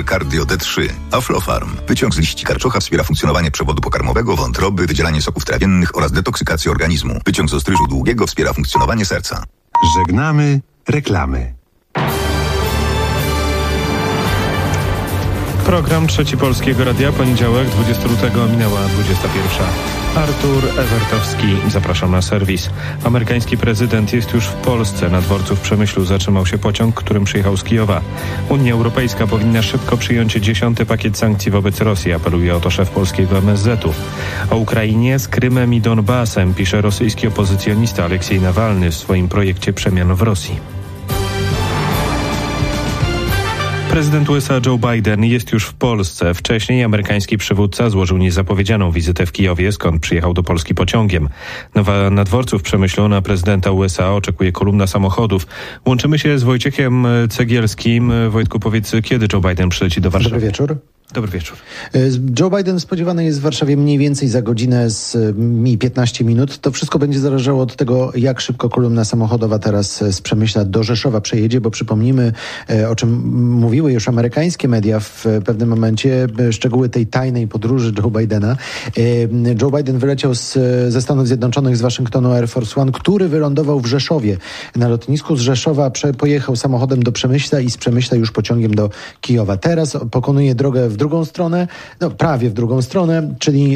Cardio D3. Aflofarm. Wyciąg z liści karczocha wspiera funkcjonowanie przewodu pokarmowego, wątroby, wydzielanie soków trawiennych oraz detoksykację organizmu. Wyciąg z ostryżu długiego wspiera funkcjonowanie serca. Żegnamy reklamy. Program Trzeci Polskiego Radia, poniedziałek, 20 lutego, minęła 21. Artur Ewertowski, zapraszam na serwis. Amerykański prezydent jest już w Polsce. Na dworcu w Przemyślu zatrzymał się pociąg, którym przyjechał z Kijowa. Unia Europejska powinna szybko przyjąć 10. pakiet sankcji wobec Rosji, apeluje o to szef polskiego MSZ-u. O Ukrainie z Krymem i Donbasem pisze rosyjski opozycjonista Aleksiej Nawalny w swoim projekcie przemian w Rosji. Prezydent USA Joe Biden jest już w Polsce. Wcześniej amerykański przywódca złożył niezapowiedzianą wizytę w Kijowie, skąd przyjechał do Polski pociągiem. Na dworcu w Przemyślu na prezydenta USA oczekuje kolumna samochodów. Łączymy się z Wojciechem Cegielskim. Wojtku, powiedz, kiedy Joe Biden przyleci do Warszawy? Dobry wieczór. Dobry wieczór. Joe Biden spodziewany jest w Warszawie mniej więcej za godzinę z 15 minut. To wszystko będzie zależało od tego, jak szybko kolumna samochodowa teraz z Przemyśla do Rzeszowa przejedzie, bo przypomnijmy, o czym mówiły już amerykańskie media w pewnym momencie, szczegóły tej tajnej podróży Joe Bidena. Joe Biden wyleciał ze Stanów Zjednoczonych z Waszyngtonu Air Force One, który wylądował w Rzeszowie. Na lotnisku z Rzeszowa pojechał samochodem do Przemyśla i z Przemyśla już pociągiem do Kijowa. Teraz pokonuje drogę w drugą stronę, prawie w drugą stronę, czyli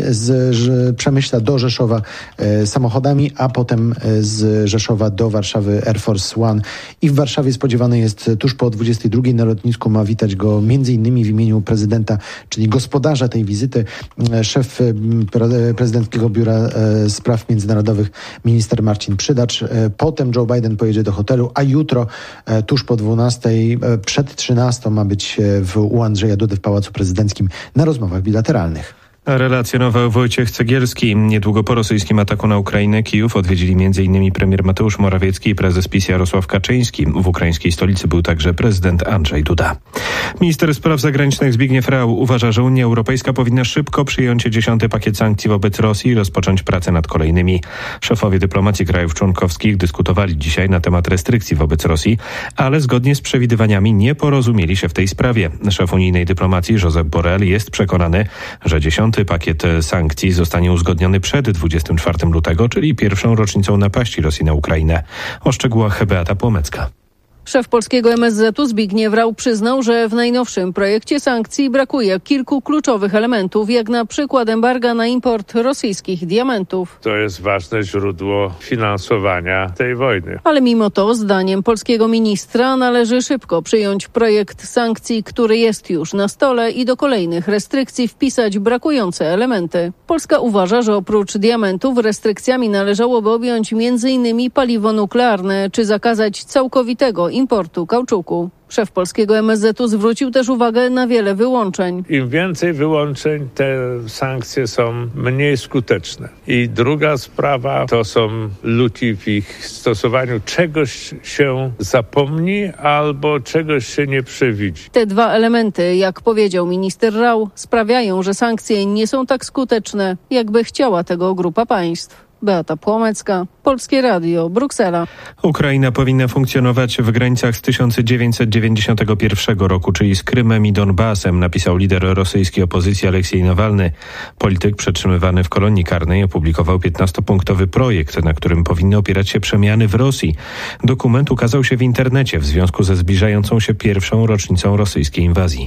z Przemyśla do Rzeszowa samochodami, a potem z Rzeszowa do Warszawy Air Force One. I w Warszawie spodziewany jest tuż po 22. Na lotnisku ma witać go m.in. w imieniu prezydenta, czyli gospodarza tej wizyty, szef prezydenckiego biura spraw międzynarodowych, minister Marcin Przydacz. Potem Joe Biden pojedzie do hotelu, a jutro tuż po 12, przed 13 ma być u Andrzeja Dudy w Pałacu Prezydenckim na rozmowach bilateralnych. Relacjonował Wojciech Cegielski. Niedługo po rosyjskim ataku na Ukrainę Kijów odwiedzili m.in. premier Mateusz Morawiecki i prezes PiS Jarosław Kaczyński. W ukraińskiej stolicy był także prezydent Andrzej Duda. Minister spraw zagranicznych Zbigniew Rau uważa, że Unia Europejska powinna szybko przyjąć 10. pakiet sankcji wobec Rosji i rozpocząć pracę nad kolejnymi. Szefowie dyplomacji krajów członkowskich dyskutowali dzisiaj na temat restrykcji wobec Rosji, ale zgodnie z przewidywaniami nie porozumieli się w tej sprawie. Szef unijnej dyplomacji Josep Borrell jest przekonany, że 10. pakiet sankcji zostanie uzgodniony przed 24 lutego, czyli pierwszą rocznicą napaści Rosji na Ukrainę. O szczegółach Beata Płomecka. Szef polskiego MSZ-u Zbigniew Rau przyznał, że w najnowszym projekcie sankcji brakuje kilku kluczowych elementów, jak na przykład embarga na import rosyjskich diamentów. To jest ważne źródło finansowania tej wojny. Ale mimo to, zdaniem polskiego ministra, należy szybko przyjąć projekt sankcji, który jest już na stole i do kolejnych restrykcji wpisać brakujące elementy. Polska uważa, że oprócz diamentów restrykcjami należałoby objąć m.in. paliwo nuklearne, czy zakazać całkowitego importu kauczuku. Szef polskiego MSZ-u zwrócił też uwagę na wiele wyłączeń. Im więcej wyłączeń, te sankcje są mniej skuteczne. I druga sprawa to są luki w ich stosowaniu. Czegoś się zapomni albo czegoś się nie przewidzi. Te dwa elementy, jak powiedział minister Rau, sprawiają, że sankcje nie są tak skuteczne, jakby chciała tego grupa państw. Beata Płomecka, Polskie Radio, Bruksela. Ukraina powinna funkcjonować w granicach z 1991 roku, czyli z Krymem i Donbasem, napisał lider rosyjskiej opozycji Aleksiej Nawalny. Polityk przetrzymywany w kolonii karnej opublikował 15-punktowy projekt, na którym powinny opierać się przemiany w Rosji. Dokument ukazał się w internecie w związku ze zbliżającą się pierwszą rocznicą rosyjskiej inwazji.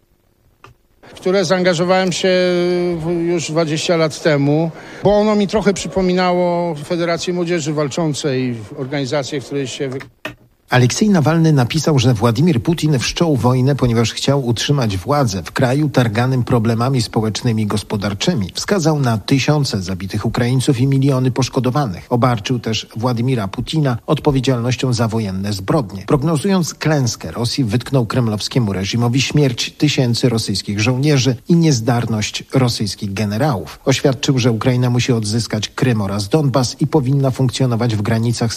W które zaangażowałem się już 20 lat temu, bo ono mi trochę przypominało Federację Młodzieży Walczącej, organizację, w której się... Aleksiej Nawalny napisał, że Władimir Putin wszczął wojnę, ponieważ chciał utrzymać władzę w kraju targanym problemami społecznymi i gospodarczymi. Wskazał na tysiące zabitych Ukraińców i miliony poszkodowanych. Obarczył też Władimira Putina odpowiedzialnością za wojenne zbrodnie. Prognozując klęskę Rosji, wytknął kremlowskiemu reżimowi śmierć tysięcy rosyjskich żołnierzy i niezdarność rosyjskich generałów. Oświadczył, że Ukraina musi odzyskać Krym oraz Donbas i powinna funkcjonować w granicach z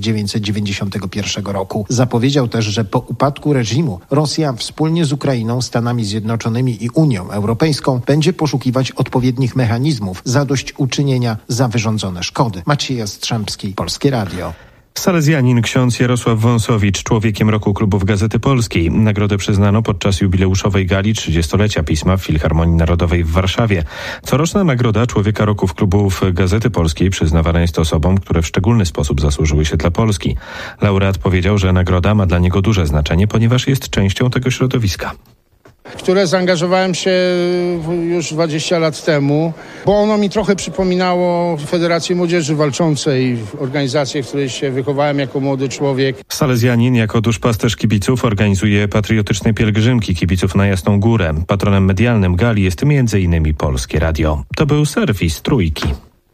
1991 roku. Zapowiedział też, że po upadku reżimu Rosja wspólnie z Ukrainą, Stanami Zjednoczonymi i Unią Europejską będzie poszukiwać odpowiednich mechanizmów zadośćuczynienia za wyrządzone szkody. Maciej Jastrzębski, Polskie Radio. Salezjanin ksiądz Jarosław Wąsowicz, człowiekiem roku klubów Gazety Polskiej. Nagrodę przyznano podczas jubileuszowej gali 30-lecia Pisma w Filharmonii Narodowej w Warszawie. Coroczna nagroda Człowieka Roku w klubów Gazety Polskiej przyznawana jest osobom, które w szczególny sposób zasłużyły się dla Polski. Laureat powiedział, że nagroda ma dla niego duże znaczenie, ponieważ jest częścią tego środowiska, w które zaangażowałem się już 20 lat temu, bo ono mi trochę przypominało Federację Młodzieży Walczącej, organizację, w której się wychowałem jako młody człowiek. Salezjanin jako duszpasterz kibiców organizuje patriotyczne pielgrzymki kibiców na Jasną Górę. Patronem medialnym gali jest m.in. Polskie Radio. To był serwis Trójki.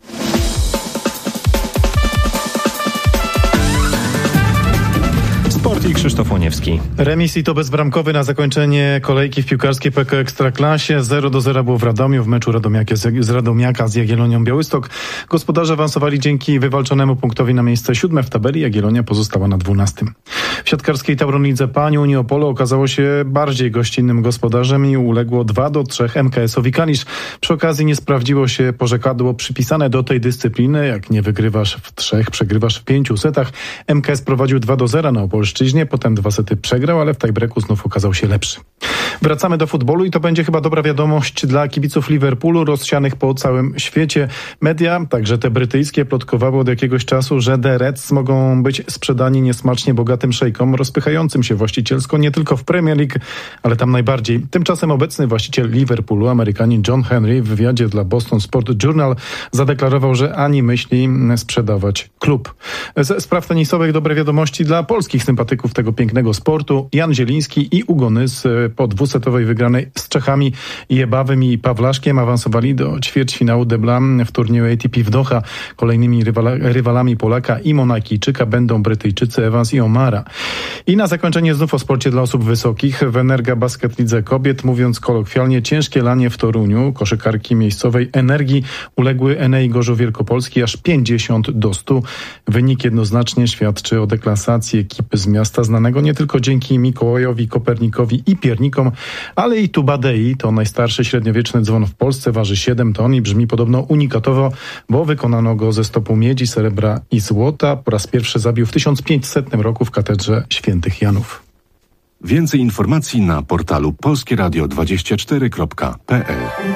Sport i Krzysztof Łoniewski. Remis i to bezbramkowy na zakończenie kolejki w piłkarskiej PKO Ekstraklasie. 0-0 było w Radomiu w meczu Radomiaka z Jagiellonią Białystok. Gospodarze awansowali dzięki wywalczonemu punktowi na miejsce 7 w tabeli. Jagiellonia pozostała na 12. W siatkarskiej Tauronidze Pań Unii Opole okazało się bardziej gościnnym gospodarzem i uległo 2-3 MKS-owi Kalisz. Przy okazji nie sprawdziło się porzekadło przypisane do tej dyscypliny. Jak nie wygrywasz w 3, przegrywasz w 5 setach. MKS prowadził 2-0 na Opolszczyźnie, potem 2 sety przegrał, ale w tiebreaku znów okazał się lepszy. Wracamy do futbolu i to będzie chyba dobra wiadomość dla kibiców Liverpoolu rozsianych po całym świecie. Media, także te brytyjskie, plotkowały od jakiegoś czasu, że The Reds mogą być sprzedani niesmacznie bogatym szejkom, rozpychającym się właścicielsko nie tylko w Premier League, ale tam najbardziej. Tymczasem obecny właściciel Liverpoolu, Amerykanin John Henry, w wywiadzie dla Boston Sport Journal zadeklarował, że ani myśli sprzedawać klub. Ze spraw tenisowych dobre wiadomości dla polskich sympatyków tego pięknego sportu. Jan Zieliński i Ugo Nys po dwusetowej wygranej z Czechami Jebawym i Pawlaszkiem awansowali do ćwierćfinału debla w turnieju ATP w Doha. Kolejnymi rywalami Polaka i Monakijczyka będą Brytyjczycy Evans i O'Mara. I na zakończenie znów o sporcie dla osób wysokich. W Energa Basket Lidze Kobiet, mówiąc kolokwialnie, ciężkie lanie w Toruniu. Koszykarki miejscowej Energii uległy Enei Gorzów Wielkopolski aż 50-100. Wynik jednoznacznie świadczy o deklasacji ekipy z miasta znanego nie tylko dzięki Mikołajowi Kopernikowi i piernikom, ale i Tubadei. To najstarszy średniowieczny dzwon w Polsce, waży 7 ton i brzmi podobno unikatowo, bo wykonano go ze stopu miedzi, srebra i złota. Po raz pierwszy zabił w 1500 roku w katedrze Świętych Janów. Więcej informacji na portalu polskieradio24.pl.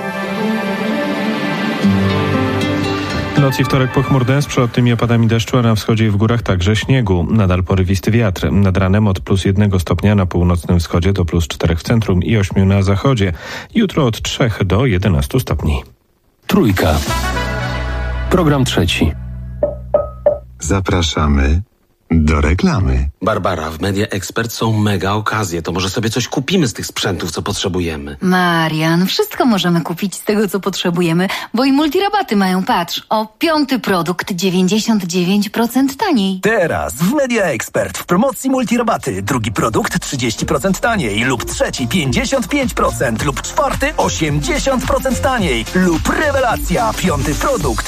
Noc i wtorek pochmurne z przelotnymi opadami deszczu, a na wschodzie i w górach także śniegu. Nadal porywisty wiatr. Nad ranem od +1 stopnia na północnym wschodzie do +4 w centrum i 8 na zachodzie. Jutro od 3 do 11 stopni. Trójka. Program trzeci. Zapraszamy do reklamy. Barbara, w Media Expert są mega okazje. To może sobie coś kupimy z tych sprzętów, co potrzebujemy. Marian, wszystko możemy kupić z tego, co potrzebujemy, bo i multirabaty mają. Patrz, o 5. produkt 99% taniej. Teraz w Media Expert w promocji multirabaty. 2. produkt 30% taniej lub 3. 55% lub 4. 80% taniej lub rewelacja. 5. produkt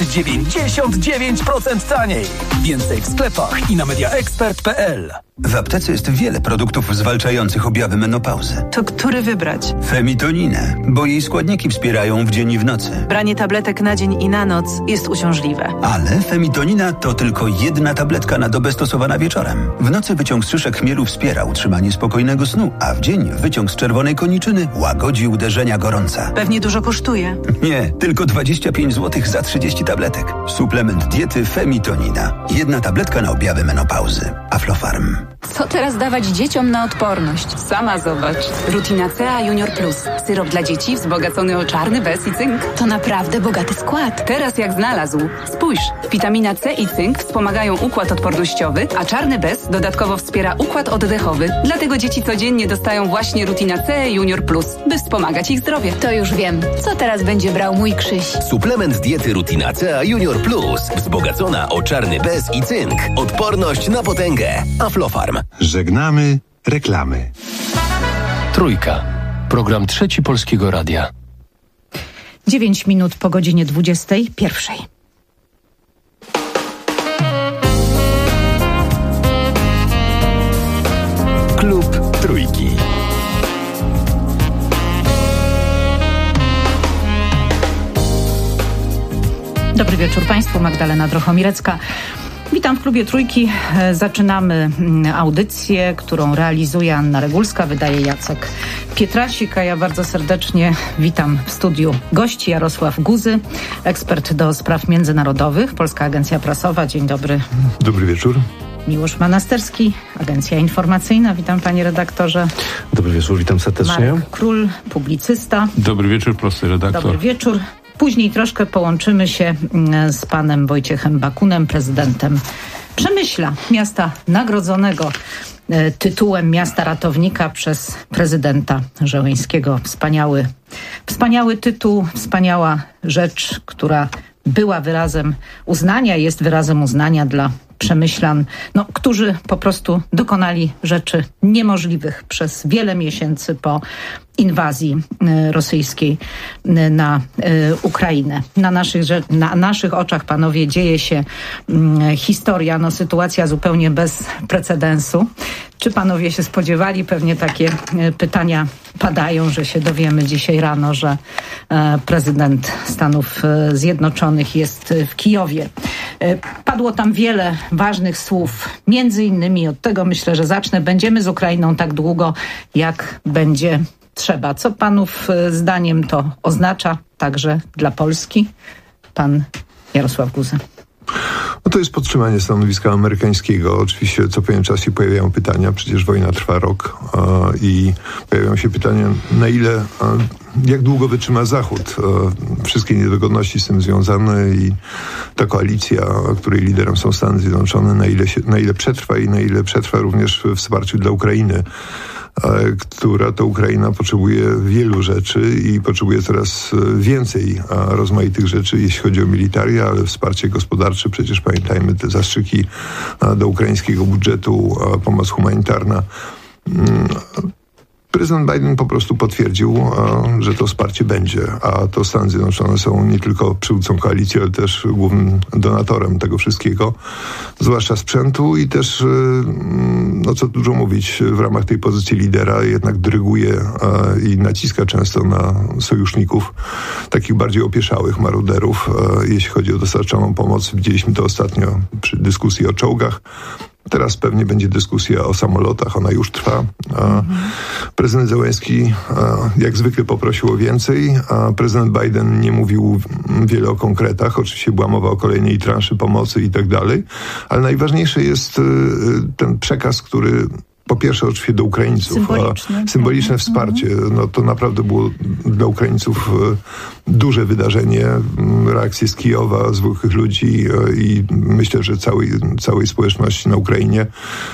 99% taniej. Więcej w sklepach i na mediaexpert.pl. W aptece jest wiele produktów zwalczających objawy menopauzy. To który wybrać? Femitoninę, bo jej składniki wspierają w dzień i w nocy. Branie tabletek na dzień i na noc jest uciążliwe. Ale femitonina to tylko jedna tabletka na dobę stosowana wieczorem. W nocy wyciąg z szyszek chmielu wspiera utrzymanie spokojnego snu, a w dzień wyciąg z czerwonej koniczyny łagodzi uderzenia gorąca. Pewnie dużo kosztuje. Nie, tylko 25 zł za 30 tabletek. Suplement diety Femitonina. Jedna tabletka na objawy menopauzy. Aflofarm. Co teraz dawać dzieciom na odporność? Sama zobacz. Rutina C Junior Plus. Syrop dla dzieci wzbogacony o czarny bez i cynk. To naprawdę bogaty skład. Teraz jak znalazł. Spójrz, witamina C i cynk wspomagają układ odpornościowy, a czarny bez dodatkowo wspiera układ oddechowy. Dlatego dzieci codziennie dostają właśnie Rutina C Junior Plus, by wspomagać ich zdrowie. To już wiem. Co teraz będzie brał mój Krzyś? Suplement diety Rutina C Junior Plus. Wzbogacona o czarny bez i cynk. Odporność na potęgę. Aflofarm. Żegnamy reklamy. Trójka. Program trzeci Polskiego Radia. 9 minut po godzinie 21. Klub Trójki. Dobry wieczór Państwu, Magdalena Drochomirecka. Witam w klubie Trójki. Zaczynamy audycję, którą realizuje Anna Regulska, wydaje Jacek Pietrasik, a ja bardzo serdecznie witam w studiu gości. Jarosław Guzy, ekspert do spraw międzynarodowych, Polska Agencja Prasowa. Dzień dobry. Dobry wieczór. Miłosz Manasterski, Agencja Informacyjna. Witam panie redaktorze. Dobry wieczór, witam serdecznie. Marek Król, publicysta. Dobry wieczór, prosty redaktor. Dobry wieczór. Później troszkę połączymy się z panem Wojciechem Bakunem, prezydentem Przemyśla, miasta nagrodzonego tytułem miasta ratownika przez prezydenta Żeleńskiego. Wspaniały tytuł, wspaniała rzecz, która była wyrazem uznania, jest wyrazem uznania dla Przemyślan, którzy po prostu dokonali rzeczy niemożliwych przez wiele miesięcy po inwazji rosyjskiej na Ukrainę. Na naszych oczach, panowie, dzieje się historia, sytuacja zupełnie bez precedensu. Czy panowie się spodziewali? Pewnie takie pytania padają, że się dowiemy dzisiaj rano, że prezydent Stanów Zjednoczonych jest w Kijowie. Padło tam wiele ważnych słów. Między innymi od tego, myślę, że zacznę. Będziemy z Ukrainą tak długo, jak będzie trzeba. Co panów zdaniem to oznacza także dla Polski? Pan Jarosław Guza. To jest podtrzymanie stanowiska amerykańskiego. Oczywiście co pewien czas się pojawiają pytania, przecież wojna trwa rok i pojawiają się pytania, jak długo wytrzyma Zachód. Wszystkie niedogodności z tym związane i ta koalicja, której liderem są Stany Zjednoczone, na ile przetrwa i na ile przetrwa również w wsparciu dla Ukrainy, która to Ukraina potrzebuje wielu rzeczy i potrzebuje coraz więcej rozmaitych rzeczy, jeśli chodzi o militaria, ale wsparcie gospodarcze. Przecież pamiętajmy te zastrzyki do ukraińskiego budżetu, pomoc humanitarna. Prezydent Biden po prostu potwierdził, że to wsparcie będzie, a to Stany Zjednoczone są nie tylko przywódcą koalicji, ale też głównym donatorem tego wszystkiego, zwłaszcza sprzętu i też, co dużo mówić, w ramach tej pozycji lidera jednak dyryguje i naciska często na sojuszników, takich bardziej opieszałych maruderów, jeśli chodzi o dostarczoną pomoc. Widzieliśmy to ostatnio przy dyskusji o czołgach. Teraz pewnie będzie dyskusja o samolotach, ona już trwa. Prezydent Zełenski jak zwykle poprosił o więcej, a prezydent Biden nie mówił wiele o konkretach. Oczywiście była mowa o kolejnej transzy pomocy i tak dalej, ale najważniejszy jest ten przekaz, który po pierwsze oczywiście do Ukraińców, symboliczne wsparcie. To naprawdę było dla Ukraińców duże wydarzenie, reakcje z Kijowa, zwykłych ludzi i myślę, że całej społeczności na Ukrainie.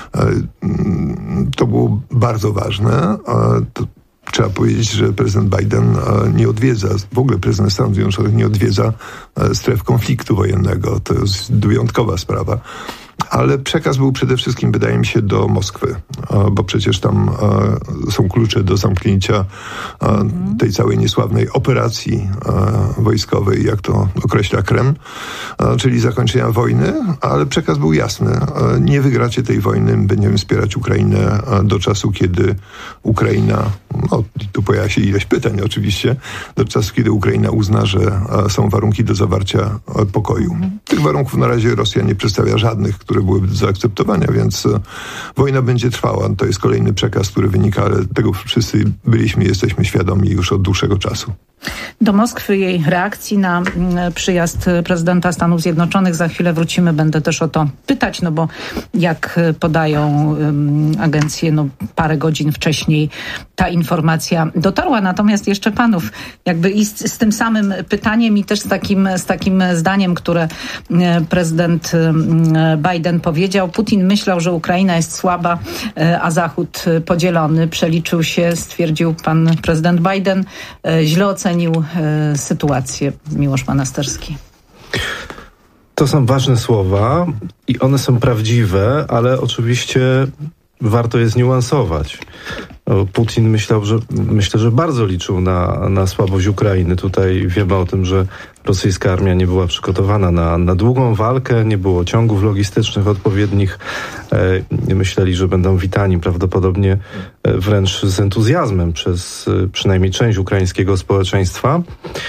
To było bardzo ważne. Trzeba powiedzieć, że prezydent Biden nie odwiedza, w ogóle prezydent Stanów Zjednoczonych nie odwiedza stref konfliktu wojennego. To jest wyjątkowa sprawa. Ale przekaz był przede wszystkim, wydaje mi się, do Moskwy, bo przecież tam są klucze do zamknięcia tej całej niesławnej operacji wojskowej, jak to określa Kreml, czyli zakończenia wojny, ale przekaz był jasny. Nie wygracie tej wojny, będziemy wspierać Ukrainę do czasu, kiedy Ukraina, tu pojawia się ileś pytań oczywiście, do czasu, kiedy Ukraina uzna, że są warunki do zawarcia pokoju. Tych warunków na razie Rosja nie przedstawia żadnych, które byłyby do zaakceptowania, więc wojna będzie trwała. To jest kolejny przekaz, który wynika, ale tego wszyscy jesteśmy świadomi już od dłuższego czasu. Do Moskwy, jej reakcji na przyjazd prezydenta Stanów Zjednoczonych za chwilę wrócimy. Będę też o to pytać, bo jak podają agencje, parę godzin wcześniej ta informacja dotarła. Natomiast jeszcze panów i z tym samym pytaniem i też z takim zdaniem, które prezydent Biden powiedział. Putin myślał, że Ukraina jest słaba, a Zachód podzielony. Przeliczył się, stwierdził pan prezydent Biden, źle ocenił sytuację. Miłosz Manasterski. To są ważne słowa i one są prawdziwe, ale oczywiście warto je zniuansować. Putin myślę, że bardzo liczył na słabość Ukrainy. Tutaj wiemy o tym, że rosyjska armia nie była przygotowana na długą walkę, nie było ciągów logistycznych odpowiednich. Myśleli, że będą witani prawdopodobnie wręcz z entuzjazmem przez przynajmniej część ukraińskiego społeczeństwa.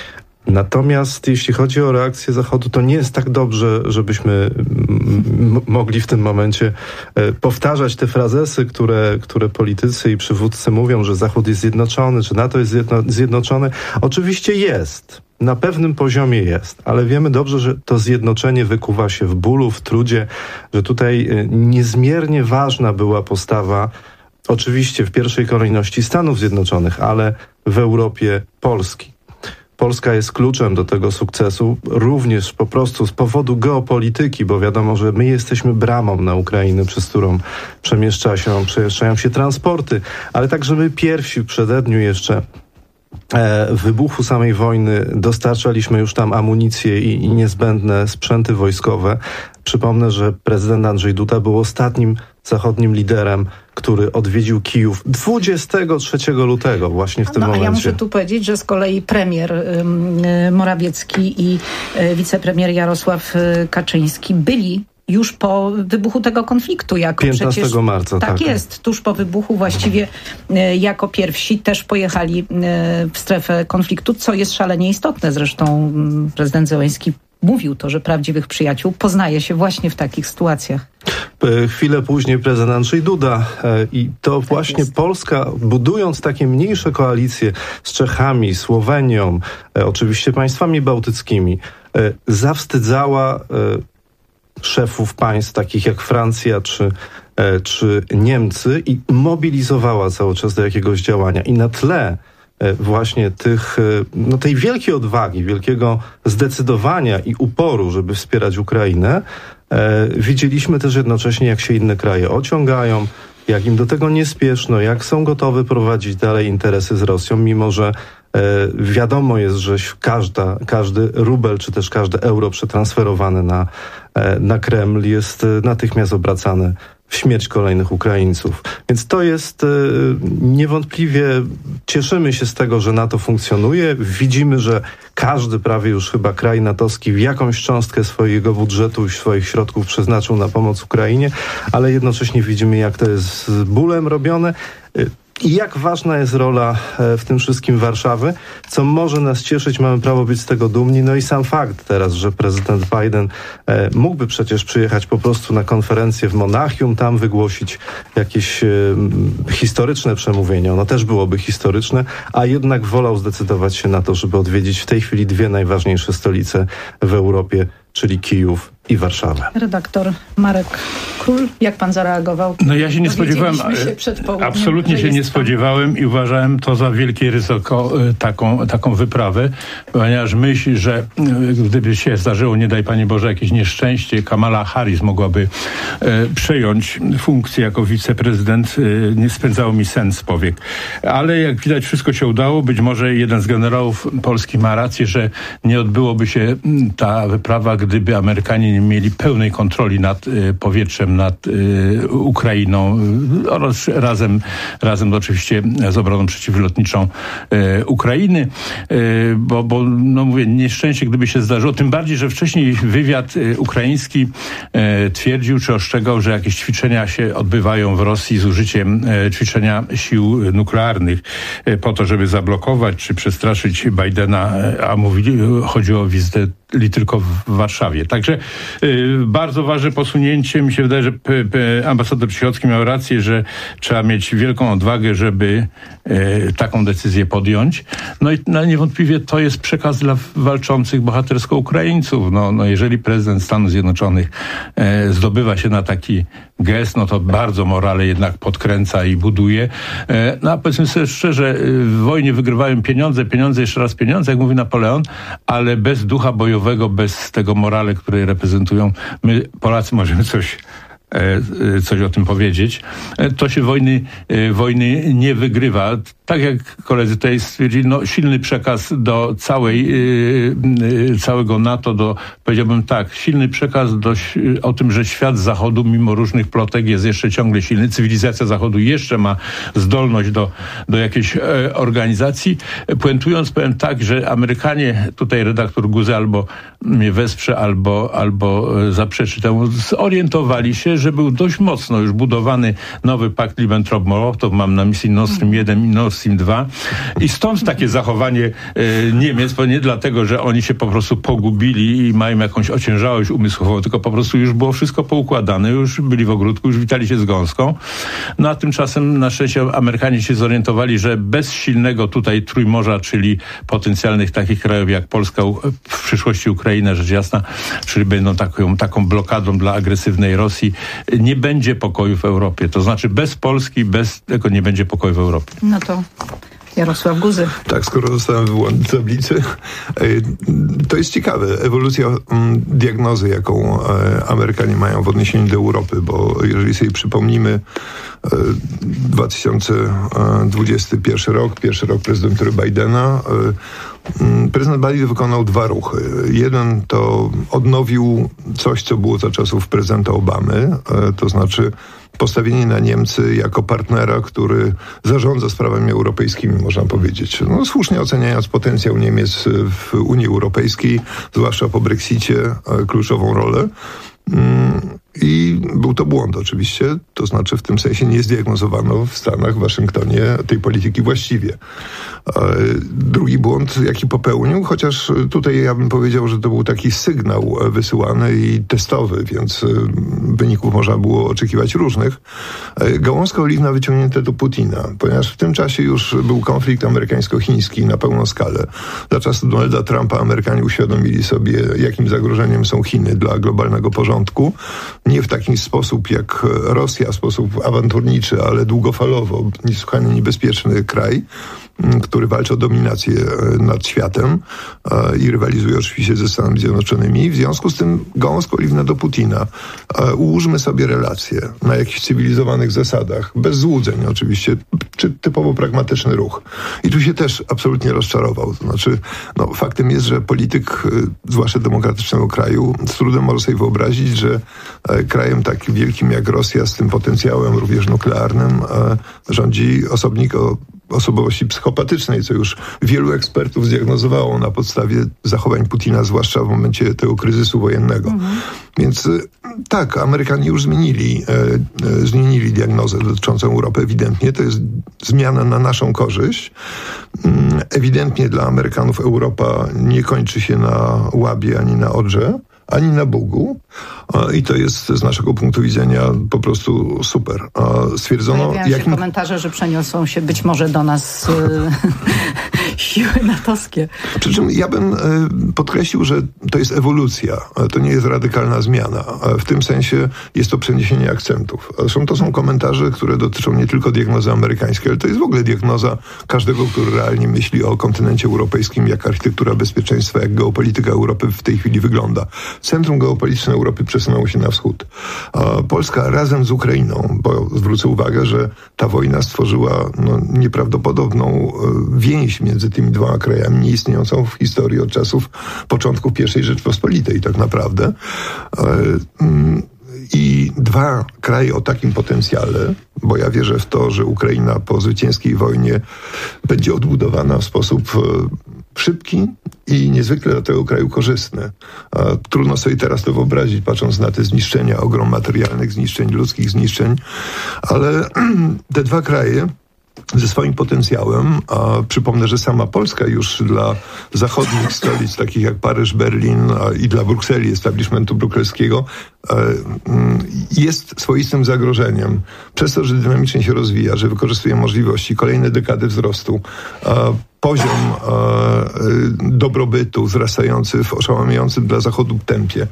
Natomiast jeśli chodzi o reakcję Zachodu, to nie jest tak dobrze, żebyśmy mogli w tym momencie powtarzać te frazesy, które politycy i przywódcy mówią, że Zachód jest zjednoczony, czy NATO jest zjednoczone. Oczywiście jest. Na pewnym poziomie jest, ale wiemy dobrze, że to zjednoczenie wykuwa się w bólu, w trudzie, że tutaj niezmiernie ważna była postawa, oczywiście w pierwszej kolejności Stanów Zjednoczonych, ale w Europie Polski. Polska jest kluczem do tego sukcesu, również po prostu z powodu geopolityki, bo wiadomo, że my jesteśmy bramą na Ukrainę, przez którą przemieszczają się transporty, ale także my pierwsi w przededniu jeszcze wybuchu samej wojny dostarczaliśmy już tam amunicję i niezbędne sprzęty wojskowe. Przypomnę, że prezydent Andrzej Duda był ostatnim zachodnim liderem, który odwiedził Kijów 23 lutego właśnie w tym momencie. A ja muszę tu powiedzieć, że z kolei premier Morawiecki i wicepremier Jarosław Kaczyński byli już po wybuchu tego konfliktu. 15 marca. Tak jest. Tuż po wybuchu właściwie jako pierwsi też pojechali w strefę konfliktu, co jest szalenie istotne. Zresztą prezydent Zełenski mówił to, że prawdziwych przyjaciół poznaje się właśnie w takich sytuacjach. Chwilę później prezydent Andrzej Duda i to tak właśnie jest. Polska, budując takie mniejsze koalicje z Czechami, Słowenią, oczywiście państwami bałtyckimi, zawstydzała szefów państw takich jak Francja czy Niemcy i mobilizowała cały czas do jakiegoś działania. I na tle właśnie tej wielkiej odwagi, wielkiego zdecydowania i uporu, żeby wspierać Ukrainę, widzieliśmy też jednocześnie, jak się inne kraje ociągają, jak im do tego nie spieszno, jak są gotowe prowadzić dalej interesy z Rosją, mimo że wiadomo jest, że każdy rubel czy też każde euro przetransferowane na Kreml jest natychmiast obracane w śmierć kolejnych Ukraińców. Więc to jest niewątpliwie, cieszymy się z tego, że NATO funkcjonuje. Widzimy, że każdy prawie już chyba kraj natowski w jakąś cząstkę swojego budżetu i swoich środków przeznaczył na pomoc Ukrainie, ale jednocześnie widzimy, jak to jest z bólem robione. I jak ważna jest rola w tym wszystkim Warszawy, co może nas cieszyć, mamy prawo być z tego dumni. No i sam fakt teraz, że prezydent Biden mógłby przecież przyjechać po prostu na konferencję w Monachium, tam wygłosić jakieś historyczne przemówienie. Ono też byłoby historyczne, a jednak wolał zdecydować się na to, żeby odwiedzić w tej chwili dwie najważniejsze stolice w Europie, czyli Kijów i Warszawę. Redaktor Marek Król, jak pan zareagował? No ja się nie spodziewałem, absolutnie się nie spodziewałem i uważałem to za wielkie ryzyko, taką wyprawę, ponieważ myśl, że gdyby się zdarzyło, nie daj Panie Boże, jakieś nieszczęście, Kamala Harris mogłaby przejąć funkcję jako wiceprezydent, nie spędzało mi sen z powiek. Ale jak widać, wszystko się udało. Być może jeden z generałów polskich ma rację, że nie odbyłoby się ta wyprawa, gdyby Amerykanie nie mieli pełnej kontroli nad powietrzem, nad Ukrainą oraz razem oczywiście z obroną przeciwlotniczą Ukrainy, bo no mówię, nieszczęście gdyby się zdarzyło, tym bardziej, że wcześniej wywiad ukraiński twierdził czy ostrzegał, że jakieś ćwiczenia się odbywają w Rosji z użyciem ćwiczenia sił nuklearnych po to, żeby zablokować czy przestraszyć Bidena, a chodziło o wizytę tylko w Warszawie. Także bardzo ważne posunięcie. Mi się wydaje, że ambasador Cichocki miał rację, że trzeba mieć wielką odwagę, żeby taką decyzję podjąć. No i niewątpliwie to jest przekaz dla walczących bohatersko Ukraińców. No jeżeli prezydent Stanów Zjednoczonych zdobywa się na taki gest, no to bardzo morale jednak podkręca i buduje. No a powiedzmy sobie szczerze, w wojnie wygrywają pieniądze, jeszcze raz pieniądze, jak mówi Napoleon, ale bez ducha bojowego, bez tego morale, który reprezentują, my Polacy możemy coś o tym powiedzieć. To się wojny nie wygrywa. Tak jak koledzy tutaj stwierdzili, no silny przekaz do całego NATO, powiedziałbym tak, silny przekaz o tym, że świat Zachodu mimo różnych plotek jest jeszcze ciągle silny. Cywilizacja Zachodu jeszcze ma zdolność do jakiejś organizacji. Puentując powiem tak, że Amerykanie, tutaj redaktor Guzy albo mnie wesprze, albo zaprzeczy temu, zorientowali się, że był dość mocno już budowany nowy pakt Ribbentrop-Mołotow, mam na myśli Nord Stream 1 i Nord Stream 2 i stąd takie zachowanie Niemiec, bo nie dlatego, że oni się po prostu pogubili i mają jakąś ociężałość umysłową, tylko po prostu już było wszystko poukładane, już byli w ogródku, już witali się z gąską. No a tymczasem na szczęście Amerykanie się zorientowali, że bez silnego tutaj Trójmorza, czyli potencjalnych takich krajów jak Polska, w przyszłości Ukraina, rzecz jasna, czyli będą taką blokadą dla agresywnej Rosji, nie będzie pokoju w Europie. To znaczy bez Polski, bez tego nie będzie pokoju w Europie. No to Jarosław Guzy. Tak, skoro zostałem wywołany z tablicy, to jest ciekawe. Ewolucja diagnozy, jaką Amerykanie mają w odniesieniu do Europy, bo jeżeli sobie przypomnimy 2021 rok, pierwszy rok prezydentury Bidena, prezydent Biden wykonał 2 ruchy. Jeden to odnowił coś, co było za czasów prezydenta Obamy, to znaczy postawienie na Niemcy jako partnera, który zarządza sprawami europejskimi, można powiedzieć. No, słusznie oceniając potencjał Niemiec w Unii Europejskiej, zwłaszcza po Brexicie, kluczową rolę. I był to błąd oczywiście, to znaczy w tym sensie nie zdiagnozowano w Stanach, w Waszyngtonie tej polityki właściwie. Drugi błąd, jaki popełnił, chociaż tutaj ja bym powiedział, że to był taki sygnał wysyłany i testowy, więc wyników można było oczekiwać różnych. Gałązka oliwna wyciągnięta do Putina, ponieważ w tym czasie już był konflikt amerykańsko-chiński na pełną skalę. Za czasów Donalda Trumpa Amerykanie uświadomili sobie, jakim zagrożeniem są Chiny dla globalnego porządku. Nie w taki sposób jak Rosja, w sposób awanturniczy, ale długofalowo, niesłychanie niebezpieczny kraj, który walczy o dominację nad światem i rywalizuje oczywiście ze Stanami Zjednoczonymi. W związku z tym gałązka oliwna do Putina. Ułóżmy sobie relacje na jakichś cywilizowanych zasadach, bez złudzeń oczywiście, czy typowo pragmatyczny ruch. I tu się też absolutnie rozczarował. To znaczy, faktem jest, że polityk, zwłaszcza demokratycznego kraju, z trudem może sobie wyobrazić, że krajem tak wielkim jak Rosja, z tym potencjałem również nuklearnym, rządzi osobnik o osobowości psychopatycznej, co już wielu ekspertów zdiagnozowało na podstawie zachowań Putina, zwłaszcza w momencie tego kryzysu wojennego. Więc tak, Amerykanie już zmienili diagnozę dotyczącą Europy. Ewidentnie to jest zmiana na naszą korzyść. Ewidentnie dla Amerykanów Europa nie kończy się na Łabie ani na Odrze, ani na Bugu. I to jest z naszego punktu widzenia po prostu super. Stwierdzono, pojawiają się komentarze, że przeniosą się być może do nas siły natowskie. Przy czym ja bym podkreślił, że to jest ewolucja. To nie jest radykalna zmiana. W tym sensie jest to przeniesienie akcentów. Zresztą to są komentarze, które dotyczą nie tylko diagnozy amerykańskiej, ale to jest w ogóle diagnoza każdego, który realnie myśli o kontynencie europejskim, jak architektura bezpieczeństwa, jak geopolityka Europy w tej chwili wygląda. Centrum geopolityczne Europy przesunęło się na wschód. Polska razem z Ukrainą, bo zwrócę uwagę, że ta wojna stworzyła nieprawdopodobną więź między tymi dwoma krajami, nieistniejącą w historii od czasów początków I Rzeczpospolitej tak naprawdę. I 2 kraje o takim potencjale, bo ja wierzę w to, że Ukraina po zwycięskiej wojnie będzie odbudowana w sposób szybki i niezwykle dla tego kraju korzystny. Trudno sobie teraz to wyobrazić, patrząc na te zniszczenia, ogrom materialnych zniszczeń, ludzkich zniszczeń, ale te 2 kraje ze swoim potencjałem, a przypomnę, że sama Polska już dla zachodnich stolic, takich jak Paryż, Berlin i dla Brukseli, establishmentu brukselskiego, jest swoistym zagrożeniem. Przez to, że dynamicznie się rozwija, że wykorzystuje możliwości, kolejne dekady wzrostu, poziom dobrobytu wzrastający w oszałamiającym dla Zachodu tempie.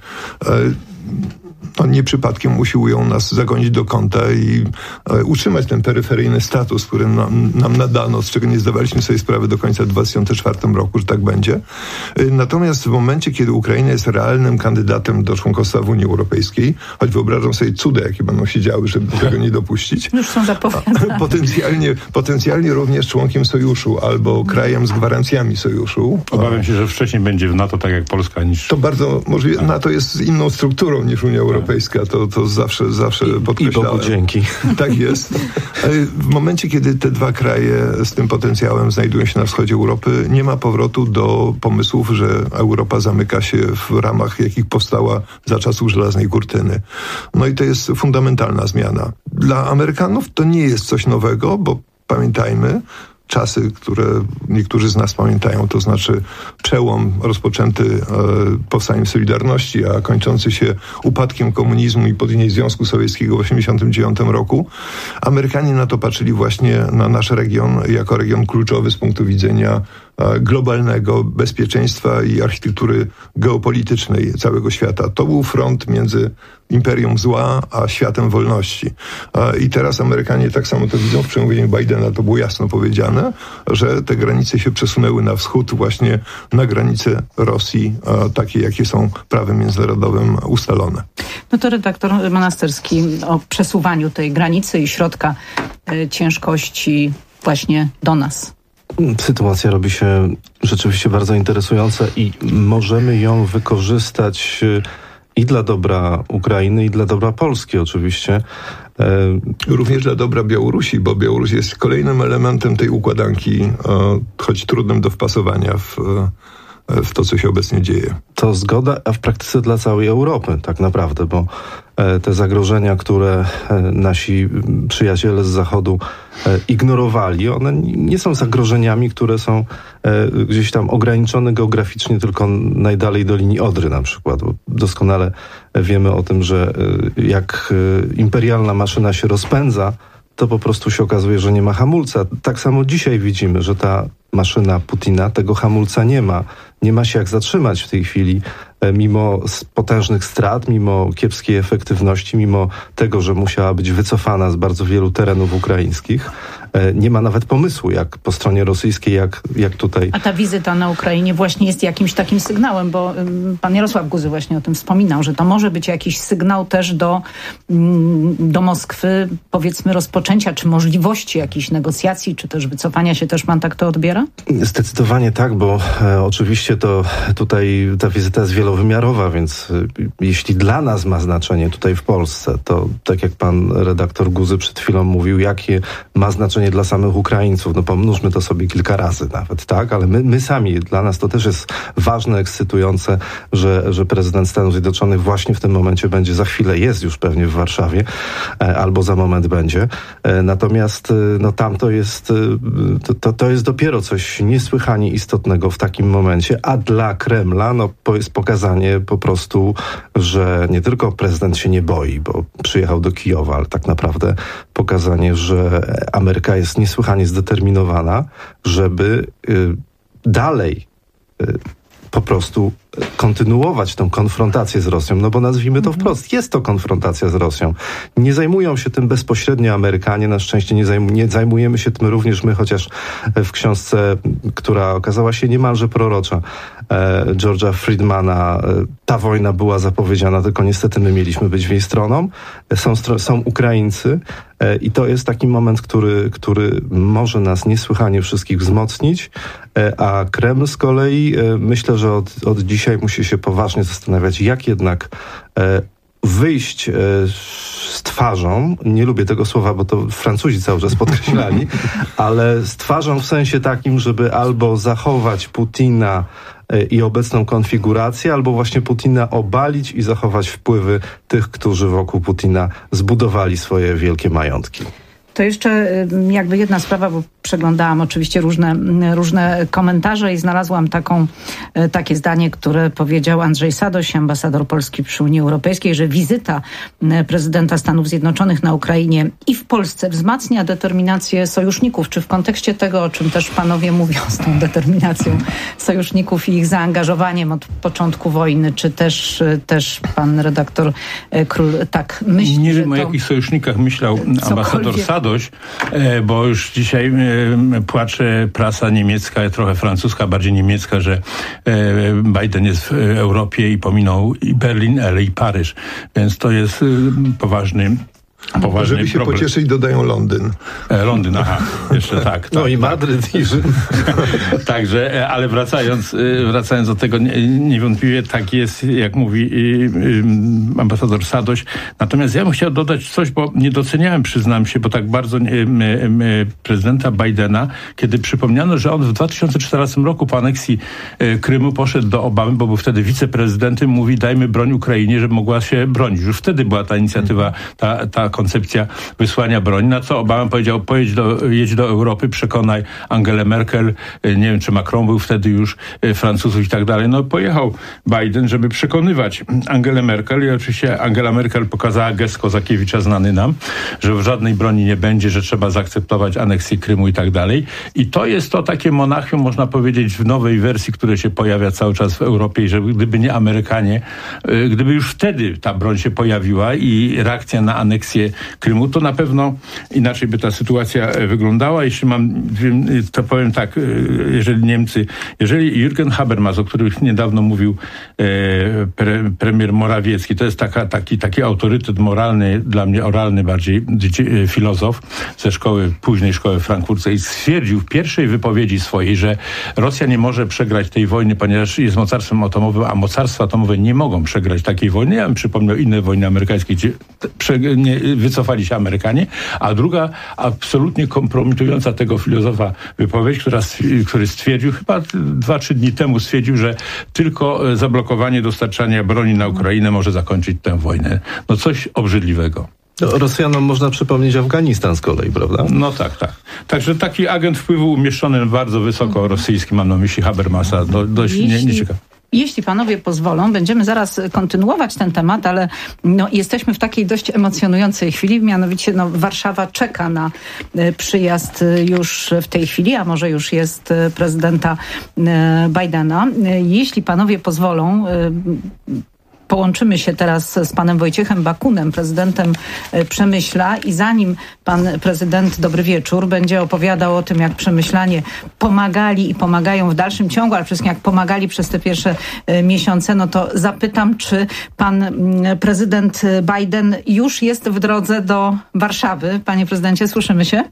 Nie przypadkiem usiłują nas zagonić do kąta i utrzymać ten peryferyjny status, który nam nadano, z czego nie zdawaliśmy sobie sprawy do końca 2004 roku, że tak będzie. Natomiast w momencie, kiedy Ukraina jest realnym kandydatem do członkostwa w Unii Europejskiej, choć wyobrażam sobie cuda, jakie będą się działy, żeby tego nie dopuścić. Już są zapowiadane. Potencjalnie również członkiem sojuszu albo krajem z gwarancjami sojuszu. Obawiam się, że wcześniej będzie w NATO, tak jak Polska, niż... To bardzo możliwe. NATO jest inną strukturą niż Unia Europejska. Europejska, to zawsze podkreślałem. I Bogu dzięki. Tak jest. W momencie, kiedy te dwa kraje z tym potencjałem znajdują się na wschodzie Europy, nie ma powrotu do pomysłów, że Europa zamyka się w ramach, jakich powstała za czasów żelaznej kurtyny. No i to jest fundamentalna zmiana. Dla Amerykanów to nie jest coś nowego, bo pamiętajmy, czasy, które niektórzy z nas pamiętają, to znaczy przełom rozpoczęty powstaniem Solidarności, a kończący się upadkiem komunizmu i podjęciem Związku Sowieckiego w 1989 roku. Amerykanie na to patrzyli właśnie na nasz region jako region kluczowy z punktu widzenia globalnego bezpieczeństwa i architektury geopolitycznej całego świata. To był front między imperium zła, a światem wolności. I teraz Amerykanie tak samo to widzą. W przemówieniu Bidena to było jasno powiedziane, że te granice się przesunęły na wschód, właśnie na granice Rosji, takie jakie są prawem międzynarodowym ustalone. No to redaktor Monasterski o przesuwaniu tej granicy i środka ciężkości właśnie do nas. Sytuacja robi się rzeczywiście bardzo interesująca i możemy ją wykorzystać i dla dobra Ukrainy, i dla dobra Polski oczywiście. Również dla dobra Białorusi, bo Białoruś jest kolejnym elementem tej układanki, choć trudnym do wpasowania w to, co się obecnie dzieje. To zgoda, a w praktyce dla całej Europy tak naprawdę, bo te zagrożenia, które nasi przyjaciele z Zachodu ignorowali, one nie są zagrożeniami, które są gdzieś tam ograniczone geograficznie tylko najdalej do linii Odry na przykład. Bo doskonale wiemy o tym, że jak imperialna maszyna się rozpędza, to po prostu się okazuje, że nie ma hamulca. Tak samo dzisiaj widzimy, że ta maszyna Putina, tego hamulca nie ma. Nie ma się jak zatrzymać w tej chwili, mimo potężnych strat, mimo kiepskiej efektywności, mimo tego, że musiała być wycofana z bardzo wielu terenów ukraińskich. Nie ma nawet pomysłu, jak po stronie rosyjskiej, jak tutaj. A ta wizyta na Ukrainie właśnie jest jakimś takim sygnałem, bo pan Jarosław Guzy właśnie o tym wspominał, że to może być jakiś sygnał też do Moskwy, powiedzmy, rozpoczęcia, czy możliwości jakichś negocjacji, czy też wycofania się. Też pan tak to odbiera? Zdecydowanie tak, bo oczywiście to tutaj ta wizyta jest wielowymiarowa, więc jeśli dla nas ma znaczenie tutaj w Polsce, to tak jak pan redaktor Guzy przed chwilą mówił, jakie ma znaczenie dla samych Ukraińców, no pomnóżmy to sobie kilka razy nawet, tak? Ale my sami, dla nas to też jest ważne, ekscytujące, że prezydent Stanów Zjednoczonych właśnie w tym momencie będzie, za chwilę jest już pewnie w Warszawie, albo za moment będzie. Natomiast no tam to jest dopiero coś niesłychanie istotnego w takim momencie, a dla Kremla no jest pokazanie po prostu, że nie tylko prezydent się nie boi, bo przyjechał do Kijowa, ale tak naprawdę pokazanie, że Ameryka jest niesłychanie zdeterminowana, żeby dalej po prostu kontynuować tę konfrontację z Rosją, no bo nazwijmy to wprost, jest to konfrontacja z Rosją. Nie zajmują się tym bezpośrednio Amerykanie, na szczęście nie zajmujemy się tym również my, chociaż w książce, która okazała się niemalże prorocza, George'a Friedmana, ta wojna była zapowiedziana, tylko niestety my mieliśmy być w jej stroną. Są Ukraińcy i to jest taki moment, który może nas niesłychanie wszystkich wzmocnić, a Kreml z kolei myślę, że od dzisiaj musi się poważnie zastanawiać, jak jednak wyjść z twarzą, nie lubię tego słowa, bo to Francuzi cały czas podkreślali, ale z twarzą w sensie takim, żeby albo zachować Putina i obecną konfigurację, albo właśnie Putina obalić i zachować wpływy tych, którzy wokół Putina zbudowali swoje wielkie majątki. To jeszcze jakby jedna sprawa, bo przeglądałam oczywiście różne komentarze i znalazłam takie zdanie, które powiedział Andrzej Sadoś, ambasador Polski przy Unii Europejskiej, że wizyta prezydenta Stanów Zjednoczonych na Ukrainie i w Polsce wzmacnia determinację sojuszników. Czy w kontekście tego, o czym też panowie mówią, z tą determinacją sojuszników i ich zaangażowaniem od początku wojny, czy też pan redaktor Król tak myśli? Nie wiem, o jakich sojusznikach myślał ambasador Sadoś, bo już dzisiaj płacze prasa niemiecka, trochę francuska, bardziej niemiecka, że Biden jest w Europie i pominął i Berlin, ale i Paryż. Więc to jest poważny Poważny Żeby się problem. pocieszyć, dodają Londyn. Londyn, aha, jeszcze tak. No i Madryt i Rzym. Także, ale wracając do tego, niewątpliwie tak jest, jak mówi ambasador Sadoś. Natomiast ja bym chciał dodać coś, bo nie doceniałem, przyznam się, bo tak bardzo prezydenta Bidena, kiedy przypomniano, że on w 2014 roku po aneksji Krymu poszedł do Obamy, bo był wtedy wiceprezydentem, mówi dajmy broń Ukrainie, żeby mogła się bronić. Już wtedy była ta inicjatywa, ta koncepcja wysłania broni, na co Obama powiedział, jedź do Europy, przekonaj Angelę Merkel, nie wiem, czy Macron był wtedy już, Francuzów i tak dalej. No pojechał Biden, żeby przekonywać Angelę Merkel i oczywiście Angela Merkel pokazała gest Kozakiewicza znany nam, że żadnej broni nie będzie, że trzeba zaakceptować aneksję Krymu i tak dalej. I to jest to takie Monachium, można powiedzieć, w nowej wersji, które się pojawia cały czas w Europie i że gdyby nie Amerykanie, gdyby już wtedy ta broń się pojawiła i reakcja na aneksję Krymu, to na pewno inaczej by ta sytuacja wyglądała. Jeśli to powiem tak, jeżeli Jürgen Habermas, o którym niedawno mówił premier Morawiecki, to jest taki autorytet moralny, dla mnie oralny bardziej, filozof ze późnej szkoły frankfurckiej, stwierdził w pierwszej wypowiedzi swojej, że Rosja nie może przegrać tej wojny, ponieważ jest mocarstwem atomowym, a mocarstwa atomowe nie mogą przegrać takiej wojny. Ja bym przypomniał inne wojny amerykańskie, gdzie wycofali się Amerykanie, a druga absolutnie kompromitująca tego filozofa wypowiedź, który stwierdził, chyba 2-3 dni temu stwierdził, że tylko zablokowanie dostarczania broni na Ukrainę może zakończyć tę wojnę. No coś obrzydliwego. Rosjanom można przypomnieć Afganistan z kolei, prawda? No tak. Także taki agent wpływu umieszczony bardzo wysoko rosyjski, mam na myśli Habermasa, dość nieciekawe. Jeśli panowie pozwolą, będziemy zaraz kontynuować ten temat, ale jesteśmy w takiej dość emocjonującej chwili, mianowicie Warszawa czeka na przyjazd już w tej chwili, a może już jest prezydenta Bidena. Jeśli panowie pozwolą, połączymy się teraz z panem Wojciechem Bakunem, prezydentem Przemyśla i zanim pan prezydent, dobry wieczór, będzie opowiadał o tym, jak Przemyślanie pomagali i pomagają w dalszym ciągu, ale przede wszystkim jak pomagali przez te pierwsze miesiące, no to zapytam, czy pan prezydent Biden już jest w drodze do Warszawy. Panie prezydencie, słyszymy się?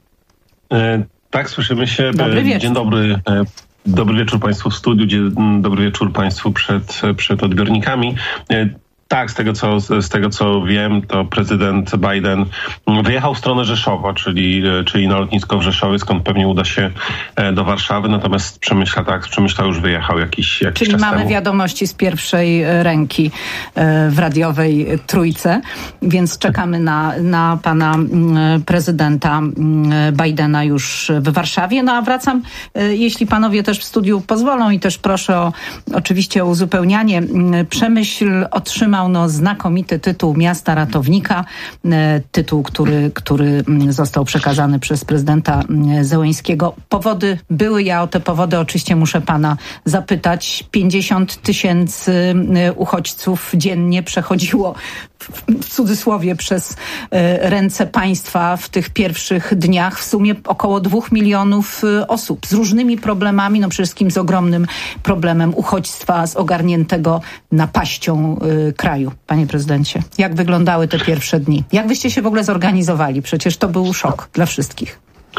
Tak, słyszymy się. Dobry wieczór. Dzień dobry. Dobry wieczór Państwu w studiu, dobry wieczór Państwu przed odbiornikami. Tak, z tego co wiem, to prezydent Biden wyjechał w stronę Rzeszowa, czyli na lotnisko w Rzeszowie, skąd pewnie uda się do Warszawy, natomiast z Przemyśla już wyjechał jakiś czas temu. Czyli mamy wiadomości z pierwszej ręki w radiowej Trójce, więc czekamy na pana prezydenta Bidena już w Warszawie. No a wracam, jeśli panowie też w studiu pozwolą i też proszę oczywiście o uzupełnianie. Przemyśl otrzymał znakomity tytuł Miasta Ratownika, tytuł, który został przekazany przez prezydenta Zełeńskiego. Powody były, ja o te powody oczywiście muszę pana zapytać. 50 000 uchodźców dziennie przechodziło w cudzysłowie przez ręce państwa w tych pierwszych dniach. W sumie około 2 milionów osób z różnymi problemami, przede wszystkim z ogromnym problemem uchodźstwa, z ogarniętego napaścią kraju. Panie prezydencie, jak wyglądały te pierwsze dni? Jak wyście się w ogóle zorganizowali? Przecież to był szok dla wszystkich.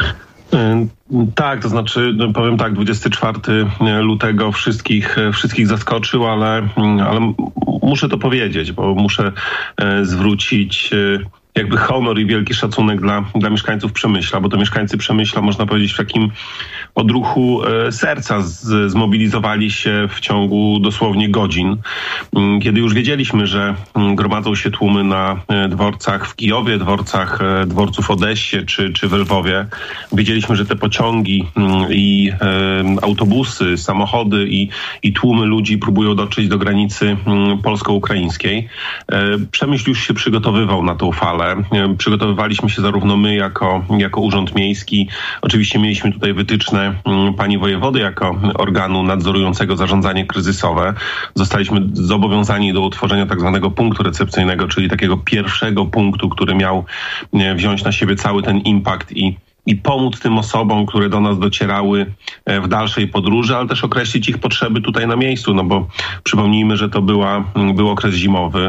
Tak, to znaczy, powiem tak, 24 lutego wszystkich zaskoczył, ale muszę to powiedzieć, bo muszę zwrócić jakby honor i wielki szacunek dla mieszkańców Przemyśla, bo to mieszkańcy Przemyśla, można powiedzieć, w takim odruchu serca zmobilizowali się w ciągu dosłownie godzin. Kiedy już wiedzieliśmy, że gromadzą się tłumy na dworcach w Kijowie, dworców w Odessie czy w Lwowie, wiedzieliśmy, że te pociągi i autobusy, samochody i tłumy ludzi próbują dotrzeć do granicy polsko-ukraińskiej. Przemyśl już się przygotowywał na tą falę. Przygotowywaliśmy się zarówno my jako Urząd Miejski. Oczywiście mieliśmy tutaj wytyczne pani wojewody jako organu nadzorującego zarządzanie kryzysowe. Zostaliśmy zobowiązani do utworzenia tak zwanego punktu recepcyjnego, czyli takiego pierwszego punktu, który miał wziąć na siebie cały ten impact i pomóc tym osobom, które do nas docierały w dalszej podróży, ale też określić ich potrzeby tutaj na miejscu, no bo przypomnijmy, że to był okres zimowy,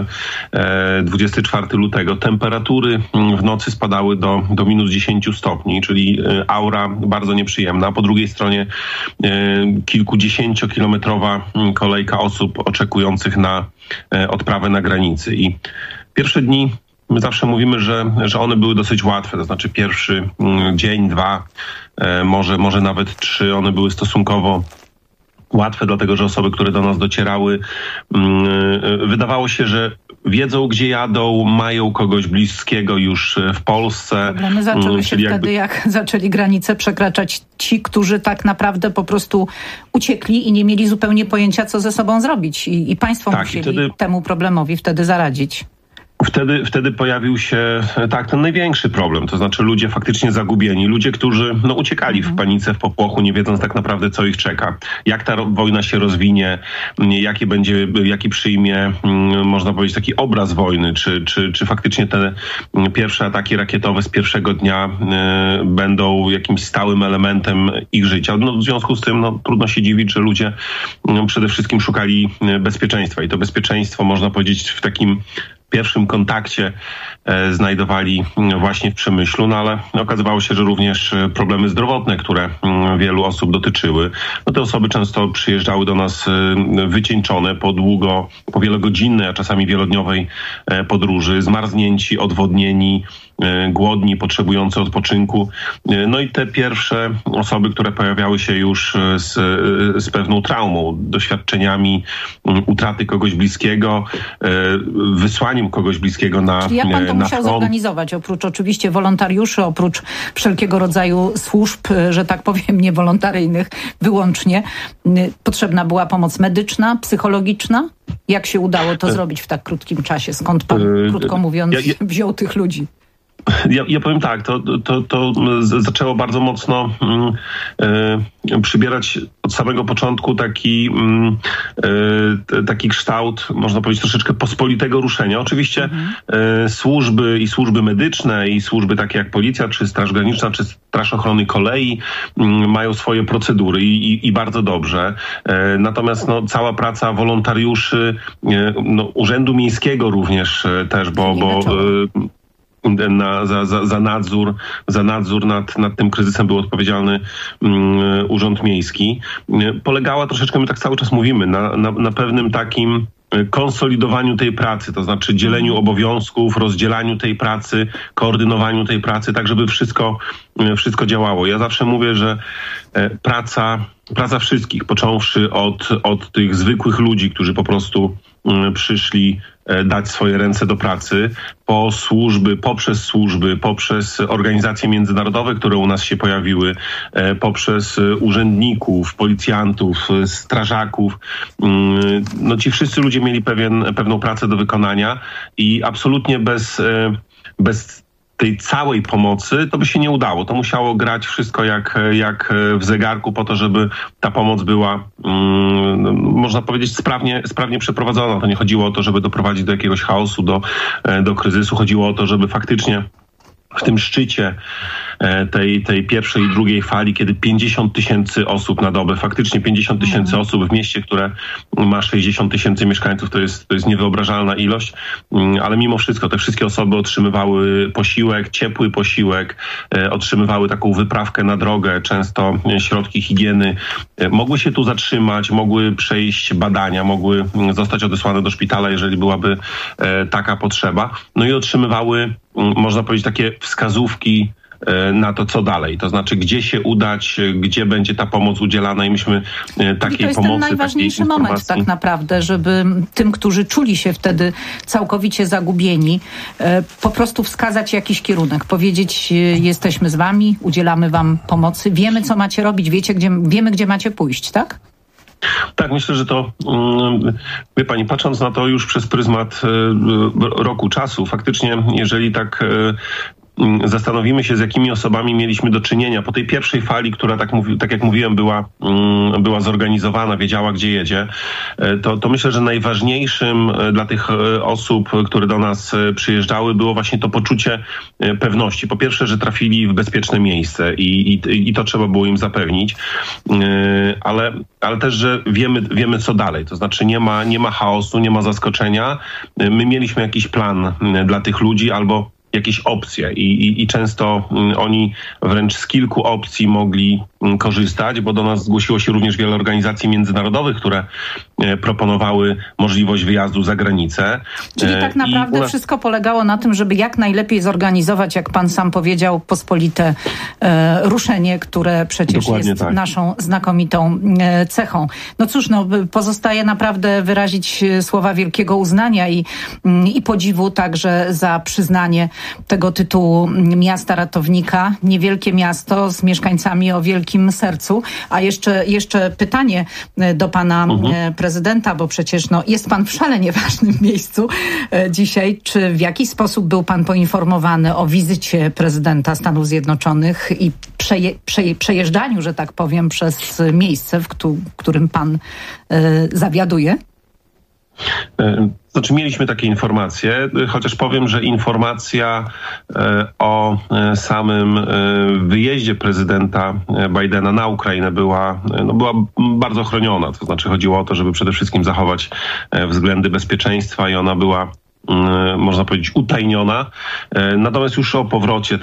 24 lutego. Temperatury w nocy spadały do minus 10 stopni, czyli aura bardzo nieprzyjemna. Po drugiej stronie kilkudziesięciokilometrowa kolejka osób oczekujących na odprawę na granicy. I pierwsze dni, my zawsze mówimy, że one były dosyć łatwe, to znaczy pierwszy dzień, 2, może nawet 3, one były stosunkowo łatwe, dlatego że osoby, które do nas docierały, wydawało się, że wiedzą, gdzie jadą, mają kogoś bliskiego już w Polsce. Problemy zaczęły się wtedy, jak zaczęli granice przekraczać ci, którzy tak naprawdę po prostu uciekli i nie mieli zupełnie pojęcia, co ze sobą zrobić. I państwo musieli temu problemowi wtedy zaradzić. Wtedy pojawił się ten największy problem, to znaczy ludzie faktycznie zagubieni, ludzie, którzy uciekali w panice, w popłochu, nie wiedząc tak naprawdę, co ich czeka, jak ta wojna się rozwinie, jaki przyjmie, można powiedzieć, taki obraz wojny, czy faktycznie te pierwsze ataki rakietowe z pierwszego dnia będą jakimś stałym elementem ich życia. W związku z tym trudno się dziwić, że ludzie przede wszystkim szukali bezpieczeństwa i to bezpieczeństwo, można powiedzieć, w takim pierwszym kontakcie znajdowali właśnie w Przemyślu, ale okazywało się, że również problemy zdrowotne, które wielu osób dotyczyły. Te osoby często przyjeżdżały do nas wycieńczone po wielogodzinnej, a czasami wielodniowej podróży, zmarznięci, odwodnieni, głodni, potrzebujący odpoczynku. I te pierwsze osoby, które pojawiały się już z pewną traumą, doświadczeniami utraty kogoś bliskiego, wysłaniem kogoś bliskiego na front. Jak pan to musiał zorganizować? Oprócz oczywiście wolontariuszy, oprócz wszelkiego rodzaju służb, że tak powiem, niewolontaryjnych wyłącznie, potrzebna była pomoc medyczna, psychologiczna? Jak się udało to zrobić w tak krótkim czasie? Skąd pan, krótko mówiąc, wziął tych ludzi? Ja powiem tak, to zaczęło bardzo mocno przybierać od samego początku taki kształt, można powiedzieć, troszeczkę pospolitego ruszenia. Oczywiście służby medyczne i służby takie jak policja, czy Straż Graniczna, czy Straż Ochrony Kolei mają swoje procedury i bardzo dobrze. Natomiast cała praca wolontariuszy, Urzędu Miejskiego również też, bo za nadzór nad tym kryzysem był odpowiedzialny Urząd Miejski. Polegała troszeczkę, my tak cały czas mówimy, na pewnym takim konsolidowaniu tej pracy, to znaczy dzieleniu obowiązków, rozdzielaniu tej pracy, koordynowaniu tej pracy, tak żeby wszystko działało. Ja zawsze mówię, że praca wszystkich, począwszy od tych zwykłych ludzi, którzy po prostu przyszli dać swoje ręce do pracy, poprzez organizacje międzynarodowe, które u nas się pojawiły, poprzez urzędników, policjantów, strażaków. Ci wszyscy ludzie mieli pewną pracę do wykonania i absolutnie bez tej całej pomocy to by się nie udało. To musiało grać wszystko jak w zegarku po to, żeby ta pomoc była, można powiedzieć, sprawnie przeprowadzona. To nie chodziło o to, żeby doprowadzić do jakiegoś chaosu, do kryzysu. Chodziło o to, żeby faktycznie w tym szczycie tej pierwszej i drugiej fali, kiedy 50 000 osób na dobę, faktycznie 50 000 osób w mieście, które ma 60 000 mieszkańców, to jest niewyobrażalna ilość, ale mimo wszystko te wszystkie osoby otrzymywały posiłek, ciepły posiłek, otrzymywały taką wyprawkę na drogę, często środki higieny, mogły się tu zatrzymać, mogły przejść badania, mogły zostać odesłane do szpitala, jeżeli byłaby taka potrzeba, i otrzymywały, można powiedzieć, takie wskazówki na to, co dalej. To znaczy, gdzie się udać, gdzie będzie ta pomoc udzielana i myśmy takiej pomocy... To jest ten najważniejszy moment tak naprawdę, żeby tym, którzy czuli się wtedy całkowicie zagubieni, po prostu wskazać jakiś kierunek. Powiedzieć, jesteśmy z wami, udzielamy wam pomocy, wiemy, co macie robić, wiemy, gdzie macie pójść, tak? Tak, myślę, że to, wie pani, patrząc na to już przez pryzmat roku czasu, faktycznie, jeżeli tak zastanowimy się, z jakimi osobami mieliśmy do czynienia po tej pierwszej fali, która, tak jak mówiłem, była zorganizowana, wiedziała, gdzie jedzie, to myślę, że najważniejszym dla tych osób, które do nas przyjeżdżały, było właśnie to poczucie pewności. Po pierwsze, że trafili w bezpieczne miejsce i to trzeba było im zapewnić, ale też, że wiemy co dalej. To znaczy nie ma chaosu, nie ma zaskoczenia. My mieliśmy jakiś plan dla tych ludzi albo jakieś opcje i często oni wręcz z kilku opcji mogli korzystać, bo do nas zgłosiło się również wiele organizacji międzynarodowych, które proponowały możliwość wyjazdu za granicę. Czyli tak naprawdę wszystko polegało na tym, żeby jak najlepiej zorganizować, jak pan sam powiedział, pospolite ruszenie, które przecież dokładnie jest naszą znakomitą cechą. No cóż, pozostaje naprawdę wyrazić słowa wielkiego uznania i podziwu także za przyznanie tego tytułu miasta ratownika. Niewielkie miasto z mieszkańcami o wielkim sercu. A jeszcze pytanie do pana prezydenta, bo przecież jest pan w szalenie ważnym miejscu dzisiaj. Czy w jakiś sposób był pan poinformowany o wizycie prezydenta Stanów Zjednoczonych i przejeżdżaniu, że tak powiem, przez miejsce, w którym pan zawiaduje? Znaczy mieliśmy takie informacje, chociaż powiem, że informacja o samym wyjeździe prezydenta Bidena na Ukrainę była bardzo chroniona. To znaczy chodziło o to, żeby przede wszystkim zachować względy bezpieczeństwa i ona była, można powiedzieć, utajniona. Natomiast już o powrocie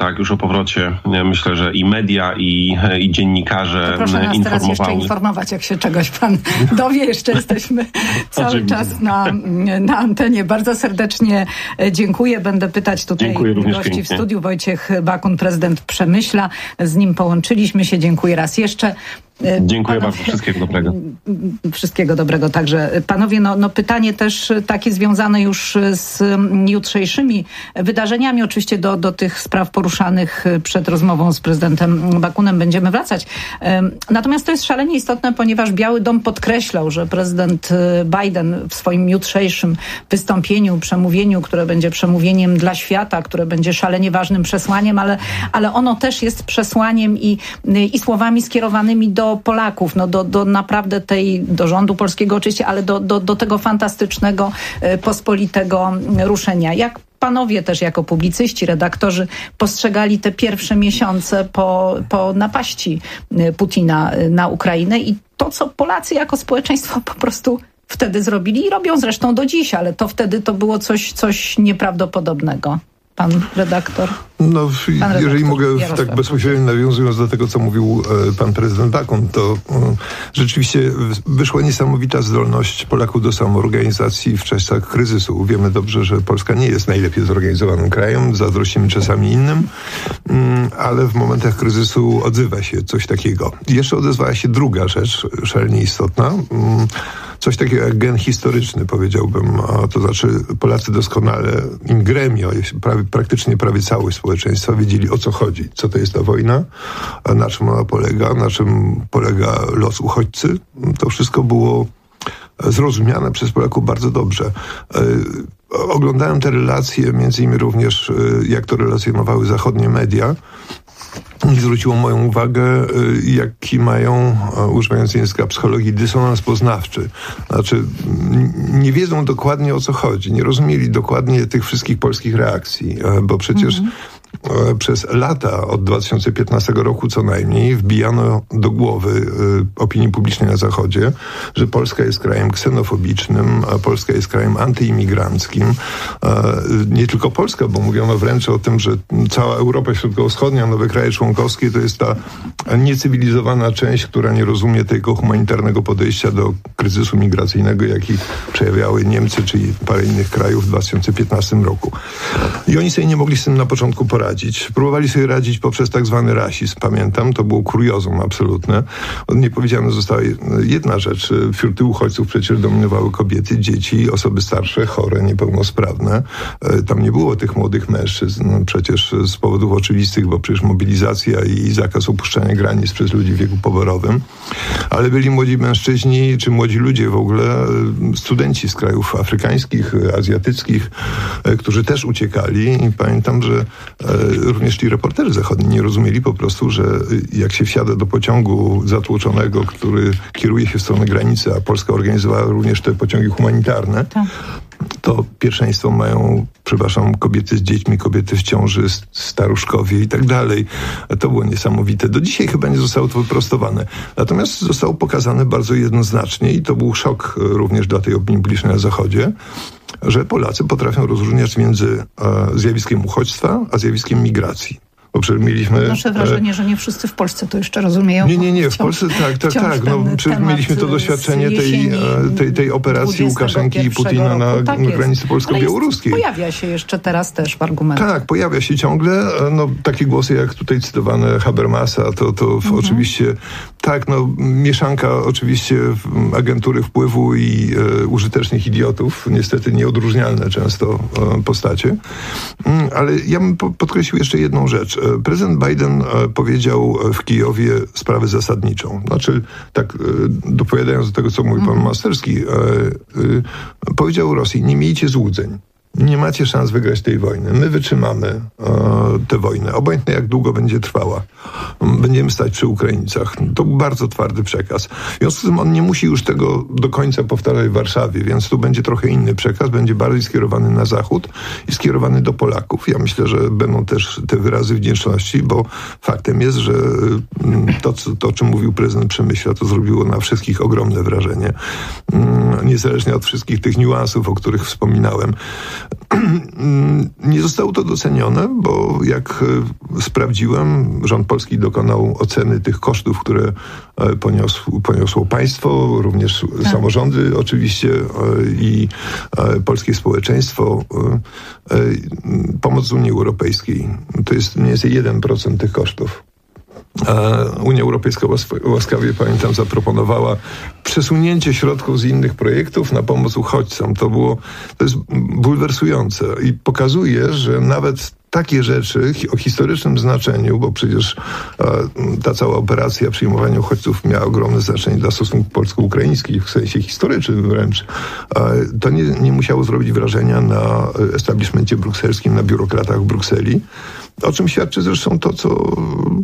myślę, że i media, i dziennikarze to proszę nas informowały. Teraz jeszcze informować, jak się czegoś pan dowie. Jeszcze jesteśmy cały czas na antenie. Bardzo serdecznie dziękuję. Będę pytać tutaj gości w studiu. Wojciech Bakun, prezydent Przemyśla. Z nim połączyliśmy się. Dziękuję raz jeszcze. Dziękuję bardzo. Wszystkiego dobrego. Wszystkiego dobrego także. Panowie, pytanie też takie związane już z jutrzejszymi wydarzeniami. Oczywiście do tych spraw poruszanych przed rozmową z prezydentem Bakunem będziemy wracać. Natomiast to jest szalenie istotne, ponieważ Biały Dom podkreślał, że prezydent Biden w swoim jutrzejszym wystąpieniu, przemówieniu, które będzie przemówieniem dla świata, które będzie szalenie ważnym przesłaniem, ale ono też jest przesłaniem i słowami skierowanymi do Polaków, do naprawdę do rządu polskiego oczywiście, ale do tego fantastycznego, pospolitego ruszenia. Jak panowie też jako publicyści, redaktorzy postrzegali te pierwsze miesiące po napaści Putina na Ukrainę i to, co Polacy jako społeczeństwo po prostu wtedy zrobili i robią zresztą do dziś, ale to wtedy to było coś nieprawdopodobnego. Pan redaktor? Jeżeli mogę tak bezpośrednio nawiązując do tego, co mówił pan prezydent Bakun, to rzeczywiście wyszła niesamowita zdolność Polaków do samoorganizacji w czasach kryzysu. Wiemy dobrze, że Polska nie jest najlepiej zorganizowanym krajem, zazdrościmy czasami innym, ale w momentach kryzysu odzywa się coś takiego. Jeszcze odezwała się druga rzecz, szalenie istotna, coś takiego jak gen historyczny, powiedziałbym, to znaczy Polacy doskonale in gremio, praktycznie prawie całe społeczeństwa wiedzieli, o co chodzi, co to jest ta wojna, na czym ona polega, na czym polega los uchodźcy. To wszystko było zrozumiane przez Polaków bardzo dobrze. Oglądałem te relacje, między innymi również jak to relacjonowały zachodnie media, i zwróciło moją uwagę, jaki mają, używając języka psychologii, dysonans poznawczy. Znaczy, nie wiedzą dokładnie, o co chodzi. Nie rozumieli dokładnie tych wszystkich polskich reakcji, bo przecież przez lata, od 2015 roku co najmniej, wbijano do głowy opinii publicznej na Zachodzie, że Polska jest krajem ksenofobicznym, a Polska jest krajem antyimigranckim. Nie tylko Polska, bo mówiono wręcz o tym, że cała Europa Środkowo-Wschodnia, nowe kraje członkowskie to jest ta niecywilizowana część, która nie rozumie tego humanitarnego podejścia do kryzysu migracyjnego, jaki przejawiały Niemcy, czyli parę innych krajów w 2015 roku. I oni sobie nie mogli z tym na początku poradzić. Próbowali sobie radzić poprzez tak zwany rasizm. Pamiętam, to było kuriozum absolutne. Nie powiedziane została jedna rzecz. Wśród tych uchodźców przecież dominowały kobiety, dzieci, osoby starsze, chore, niepełnosprawne. Tam nie było tych młodych mężczyzn. Przecież z powodów oczywistych, bo przecież mobilizacja i zakaz opuszczania granic przez ludzi w wieku poborowym. Ale byli młodzi mężczyźni, czy młodzi ludzie w ogóle, studenci z krajów afrykańskich, azjatyckich, którzy też uciekali. I pamiętam, że również ci reporterzy zachodni nie rozumieli po prostu, że jak się wsiada do pociągu zatłoczonego, który kieruje się w stronę granicy, a Polska organizowała również te pociągi humanitarne, to pierwszeństwo mają, kobiety z dziećmi, kobiety w ciąży, staruszkowie i tak dalej. To było niesamowite. Do dzisiaj chyba nie zostało to wyprostowane. Natomiast zostało pokazane bardzo jednoznacznie i to był szok również dla tej opinii publicznej na Zachodzie, że Polacy potrafią rozróżniać między zjawiskiem uchodźstwa a zjawiskiem migracji. Bo mieliśmy... Nasze wrażenie, że nie wszyscy w Polsce to jeszcze rozumieją. Nie, w Polsce tak. Mieliśmy to doświadczenie tej operacji Łukaszenki i Putina na granicy polsko-białoruskiej. Pojawia się jeszcze teraz też w argumentach. Tak, pojawia się ciągle. Takie głosy jak tutaj cytowane Habermasa, to oczywiście mieszanka oczywiście agentury wpływu i użytecznych idiotów, niestety nieodróżnialne często postacie. Ale ja bym podkreślił jeszcze jedną rzecz. Prezydent Biden powiedział w Kijowie sprawę zasadniczą. Znaczy, dopowiadając do tego, co mówi pan Masterski, powiedział Rosji, nie miejcie złudzeń. Nie macie szans wygrać tej wojny. My wytrzymamy tę wojnę. Obojętnie jak długo będzie trwała. Będziemy stać przy Ukraińcach. To był bardzo twardy przekaz. W związku z tym on nie musi już tego do końca powtarzać w Warszawie, więc tu będzie trochę inny przekaz. Będzie bardziej skierowany na Zachód i skierowany do Polaków. Ja myślę, że będą też te wyrazy wdzięczności, bo faktem jest, że to o czym mówił prezydent Przemyśla, to zrobiło na wszystkich ogromne wrażenie. Niezależnie od wszystkich tych niuansów, o których wspominałem. Nie zostało to docenione, bo jak sprawdziłem, rząd polski dokonał oceny tych kosztów, które poniosło państwo, również samorządy oczywiście i polskie społeczeństwo. Pomoc z Unii Europejskiej to jest mniej więcej 1% tych kosztów. Unia Europejska łaskawie, pamiętam, zaproponowała przesunięcie środków z innych projektów na pomoc uchodźcom. To jest bulwersujące i pokazuje, że nawet takie rzeczy o historycznym znaczeniu, bo przecież ta cała operacja przyjmowania uchodźców miała ogromne znaczenie dla stosunków polsko-ukraińskich, w sensie historycznym wręcz, to nie musiało zrobić wrażenia na establishmencie brukselskim, na biurokratach w Brukseli, o czym świadczy zresztą to, co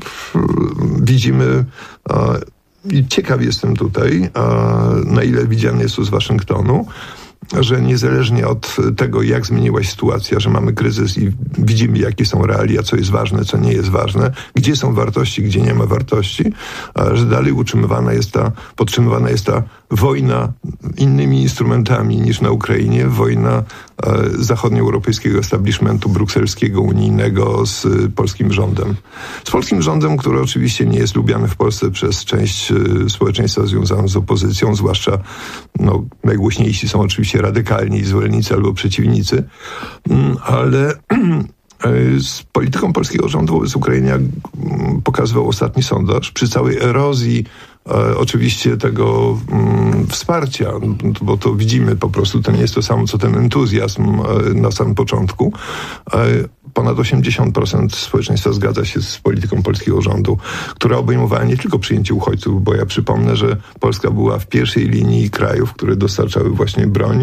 widzimy. I ciekaw jestem tutaj, na ile widziany jest to z Waszyngtonu, że niezależnie od tego, jak zmieniła się sytuacja, że mamy kryzys i widzimy, jakie są realia, co jest ważne, co nie jest ważne, gdzie są wartości, gdzie nie ma wartości, że dalej podtrzymywana jest ta wojna innymi instrumentami niż na Ukrainie, wojna zachodnioeuropejskiego establishmentu brukselskiego, unijnego z polskim rządem. Z polskim rządem, który oczywiście nie jest lubiany w Polsce przez część społeczeństwa związaną z opozycją, zwłaszcza najgłośniejsi są oczywiście radykalni, zwolennicy albo przeciwnicy, ale z polityką polskiego rządu wobec Ukrainy, jak pokazywał ostatni sondaż, przy całej erozji oczywiście tego wsparcia, bo to widzimy po prostu, to nie jest to samo, co ten entuzjazm na samym początku. Ponad 80% społeczeństwa zgadza się z polityką polskiego rządu, która obejmowała nie tylko przyjęcie uchodźców, bo ja przypomnę, że Polska była w pierwszej linii krajów, które dostarczały właśnie broń.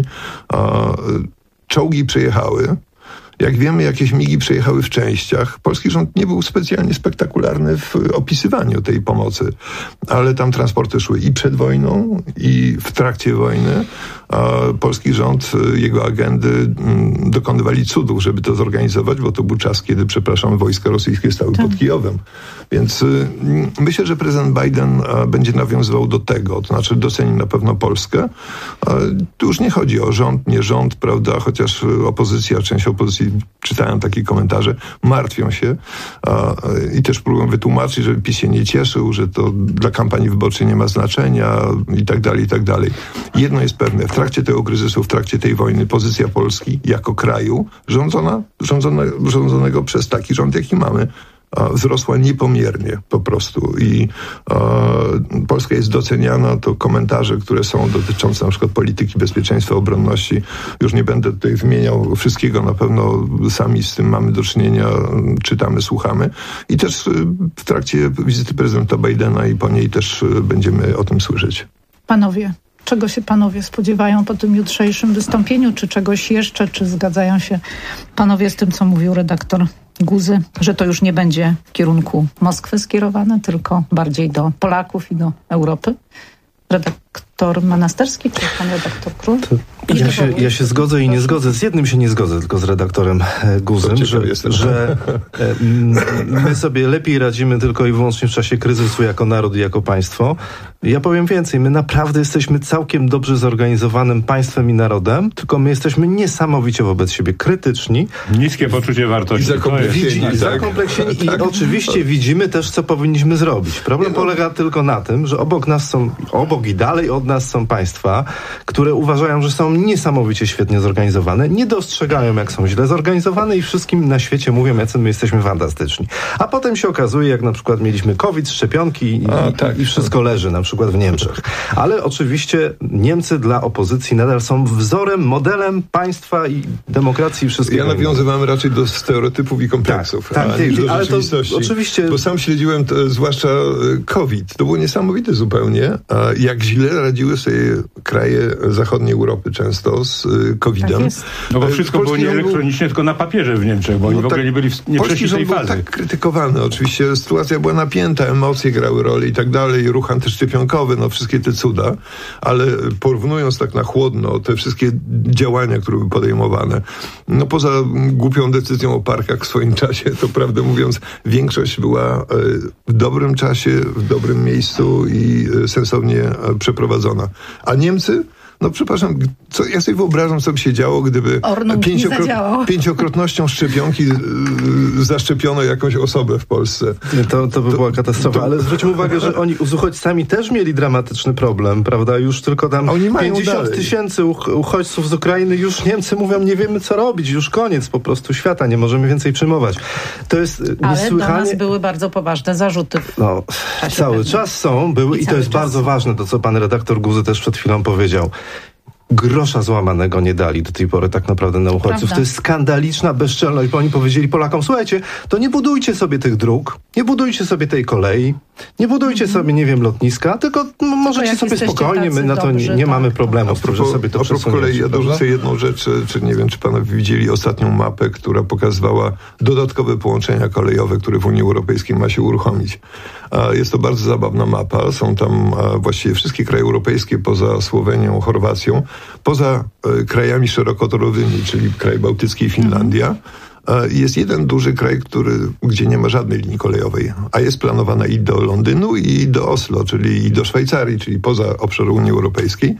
Czołgi przejechały. Jak wiemy, jakieś migi przejechały w częściach. Polski rząd nie był specjalnie spektakularny w opisywaniu tej pomocy, ale tam transporty szły i przed wojną, i w trakcie wojny. Polski rząd, jego agendy dokonywali cudów, żeby to zorganizować, bo to był czas, kiedy, wojska rosyjskie stały pod Kijowem. Więc myślę, że prezydent Biden będzie nawiązywał do tego, to znaczy doceni na pewno Polskę. Tu już nie chodzi o rząd, nie rząd, prawda, chociaż część opozycji czytają takie komentarze, martwią się i też próbują wytłumaczyć, że PiS się nie cieszył, że to dla kampanii wyborczej nie ma znaczenia i tak dalej, i tak dalej. Jedno jest pewne, w trakcie tego kryzysu, w trakcie tej wojny pozycja Polski jako kraju rządzonego przez taki rząd, jaki mamy, wzrosła niepomiernie po prostu i Polska jest doceniana, to komentarze, które są dotyczące na przykład polityki bezpieczeństwa, obronności, już nie będę tutaj wymieniał wszystkiego, na pewno sami z tym mamy do czynienia, czytamy, słuchamy i też w trakcie wizyty prezydenta Bidena i po niej też będziemy o tym słyszeć. Panowie, czego się panowie spodziewają po tym jutrzejszym wystąpieniu? Czy czegoś jeszcze? Czy zgadzają się panowie z tym, co mówił redaktor Guzy, że to już nie będzie w kierunku Moskwy skierowane, tylko bardziej do Polaków i do Europy? Redaktor Manasterski, czy pan redaktor Król? Ja się zgodzę i nie zgodzę. Z jednym się nie zgodzę, tylko z redaktorem Guzem, że my sobie lepiej radzimy tylko i wyłącznie w czasie kryzysu jako naród i jako państwo. Ja powiem więcej, my naprawdę jesteśmy całkiem dobrze zorganizowanym państwem i narodem, tylko my jesteśmy niesamowicie wobec siebie krytyczni. Niskie poczucie wartości. Zakompleksieni i oczywiście widzimy też, co powinniśmy zrobić. Problem polega tylko na tym, że obok i dalej od nas są państwa, które uważają, że są niesamowicie świetnie zorganizowane, nie dostrzegają, jak są źle zorganizowane i wszystkim na świecie mówią, jacy my jesteśmy fantastyczni. A potem się okazuje, jak na przykład mieliśmy COVID, szczepionki i wszystko leży, na przykład w Niemczech. Ale oczywiście Niemcy dla opozycji nadal są wzorem, modelem państwa i demokracji i wszystkiego. Ja nawiązywałem raczej do stereotypów i kompleksów, ale to oczywiście... Bo sam śledziłem zwłaszcza COVID. To było niesamowite zupełnie, jak źle radziły sobie kraje zachodniej Europy często z COVID-em. Tak, no bo wszystko było nie elektronicznie, tylko na papierze w Niemczech, bo oni w ogóle nie byli nie przeszli tej fazy. Tak krytykowany. Oczywiście sytuacja była napięta, emocje grały rolę i tak dalej, ruch antyszczepionkowy, wszystkie te cuda, ale porównując tak na chłodno te wszystkie działania, które były podejmowane, poza głupią decyzją o parkach w swoim czasie, to prawdę mówiąc, większość była w dobrym czasie, w dobrym miejscu i sensownie przeprowadzona. A Niemcy? Przepraszam, ja sobie wyobrażam, co by się działo, gdyby pięciokrotnością szczepionki zaszczepiono jakąś osobę w Polsce. To by była katastrofa, ale zwróćmy uwagę, że oni z uchodźcami też mieli dramatyczny problem, prawda? Już tylko tam 50 000 uchodźców z Ukrainy, już Niemcy mówią, nie wiemy co robić, już koniec po prostu świata, nie możemy więcej przyjmować. To jest niesłychanie... Ale do nas były bardzo poważne zarzuty. Cały czas były i to jest bardzo ważne, to co pan redaktor Guzy też przed chwilą powiedział. Grosza złamanego nie dali do tej pory tak naprawdę na uchodźców. Prawda. To jest skandaliczna bezczelność, bo oni powiedzieli Polakom, słuchajcie, to nie budujcie sobie tych dróg, nie budujcie sobie tej kolei, nie budujcie sobie, nie wiem, lotniska, tylko możecie sobie spokojnie, my na to nie mamy problemu, że sobie to przesuniecie. Z kolei ja dorzucę jedną rzecz, czy nie wiem, czy panowie widzieli ostatnią mapę, która pokazywała dodatkowe połączenia kolejowe, które w Unii Europejskiej ma się uruchomić. Jest to bardzo zabawna mapa. Są tam właściwie wszystkie kraje europejskie poza Słowenią, Chorwacją, poza krajami szerokotorowymi, czyli kraj bałtycki i Finlandia. Jest jeden duży kraj, gdzie nie ma żadnej linii kolejowej, a jest planowana i do Londynu, i do Oslo, czyli i do Szwajcarii, czyli poza obszar Unii Europejskiej.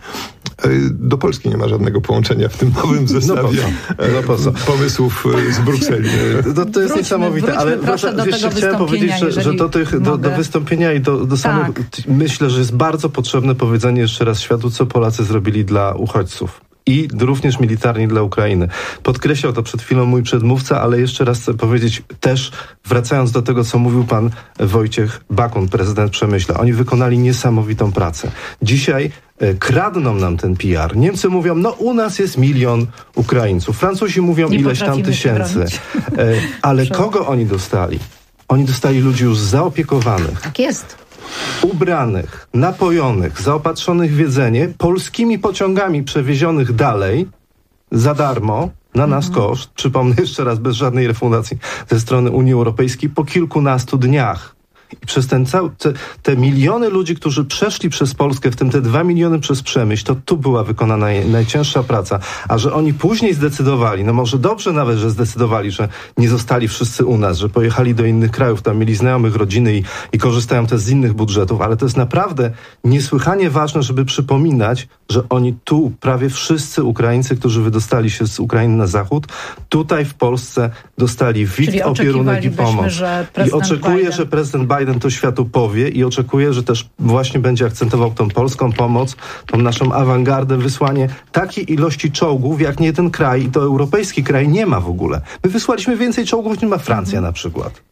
Do Polski nie ma żadnego połączenia w tym nowym zestawie pomysłów z Brukseli. To jest niesamowite, ale jeszcze chciałem powiedzieć, że do wystąpienia i do samych, myślę, że jest bardzo potrzebne powiedzenie jeszcze raz światu, co Polacy zrobili dla uchodźców. I również militarnie dla Ukrainy. Podkreślał to przed chwilą mój przedmówca, ale jeszcze raz chcę powiedzieć też, wracając do tego, co mówił pan Wojciech Bakun, prezydent Przemyśla. Oni wykonali niesamowitą pracę. Dzisiaj kradną nam ten PR. Niemcy mówią, u nas jest 1 000 000 Ukraińców. Francuzi mówią ileś tam tysięcy. Ale kogo oni dostali? Oni dostali ludzi już zaopiekowanych. Tak jest. Ubranych, napojonych, zaopatrzonych w jedzenie, polskimi pociągami przewiezionych dalej za darmo, na nasz koszt, przypomnę jeszcze raz, bez żadnej refundacji ze strony Unii Europejskiej, po kilkunastu dniach. I przez te miliony ludzi, którzy przeszli przez Polskę, w tym te 2 miliony przez Przemyśl, to tu była wykonana najcięższa praca. A że oni później zdecydowali, może dobrze nawet, że zdecydowali, że nie zostali wszyscy u nas, że pojechali do innych krajów, tam mieli znajomych, rodziny i korzystają też z innych budżetów, ale to jest naprawdę niesłychanie ważne, żeby przypominać, że oni tu, prawie wszyscy Ukraińcy, którzy wydostali się z Ukrainy na zachód, tutaj w Polsce dostali opierunek i pomoc. I oczekuję, że prezydent Biden to światu powie i oczekuję, że też właśnie będzie akcentował tą polską pomoc, tą naszą awangardę, wysłanie takiej ilości czołgów, jak nie jeden kraj, i to europejski kraj nie ma w ogóle. My wysłaliśmy więcej czołgów, niż ma Francja na przykład.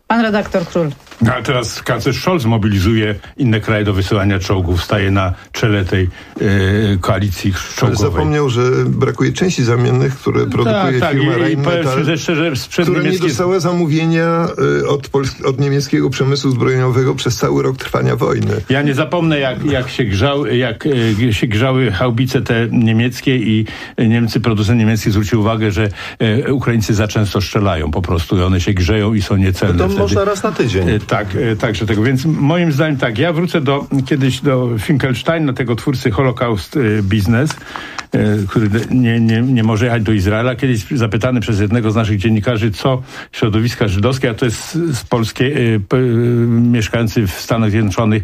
Pan redaktor Król. No, a teraz kanclerz Scholz mobilizuje inne kraje do wysyłania czołgów, staje na czele tej koalicji czołgowej. Ale zapomniał, że brakuje części zamiennych, które produkuje firma Rheinmetall, które nie dostały zamówienia od niemieckiego przemysłu zbrojeniowego przez cały rok trwania wojny. Ja nie zapomnę, jak się grzały haubice te niemieckie i producent niemiecki zwrócił uwagę, że Ukraińcy za często strzelają po prostu i one się grzeją i są niecelne. No to można raz na tydzień. Także tego. Więc moim zdaniem tak, ja wrócę kiedyś do Finkelsteina, tego twórcy Holocaust Business, który nie może jechać do Izraela. Kiedyś zapytany przez jednego z naszych dziennikarzy, co środowiska żydowskie, a to jest z Polski, mieszkający w Stanach Zjednoczonych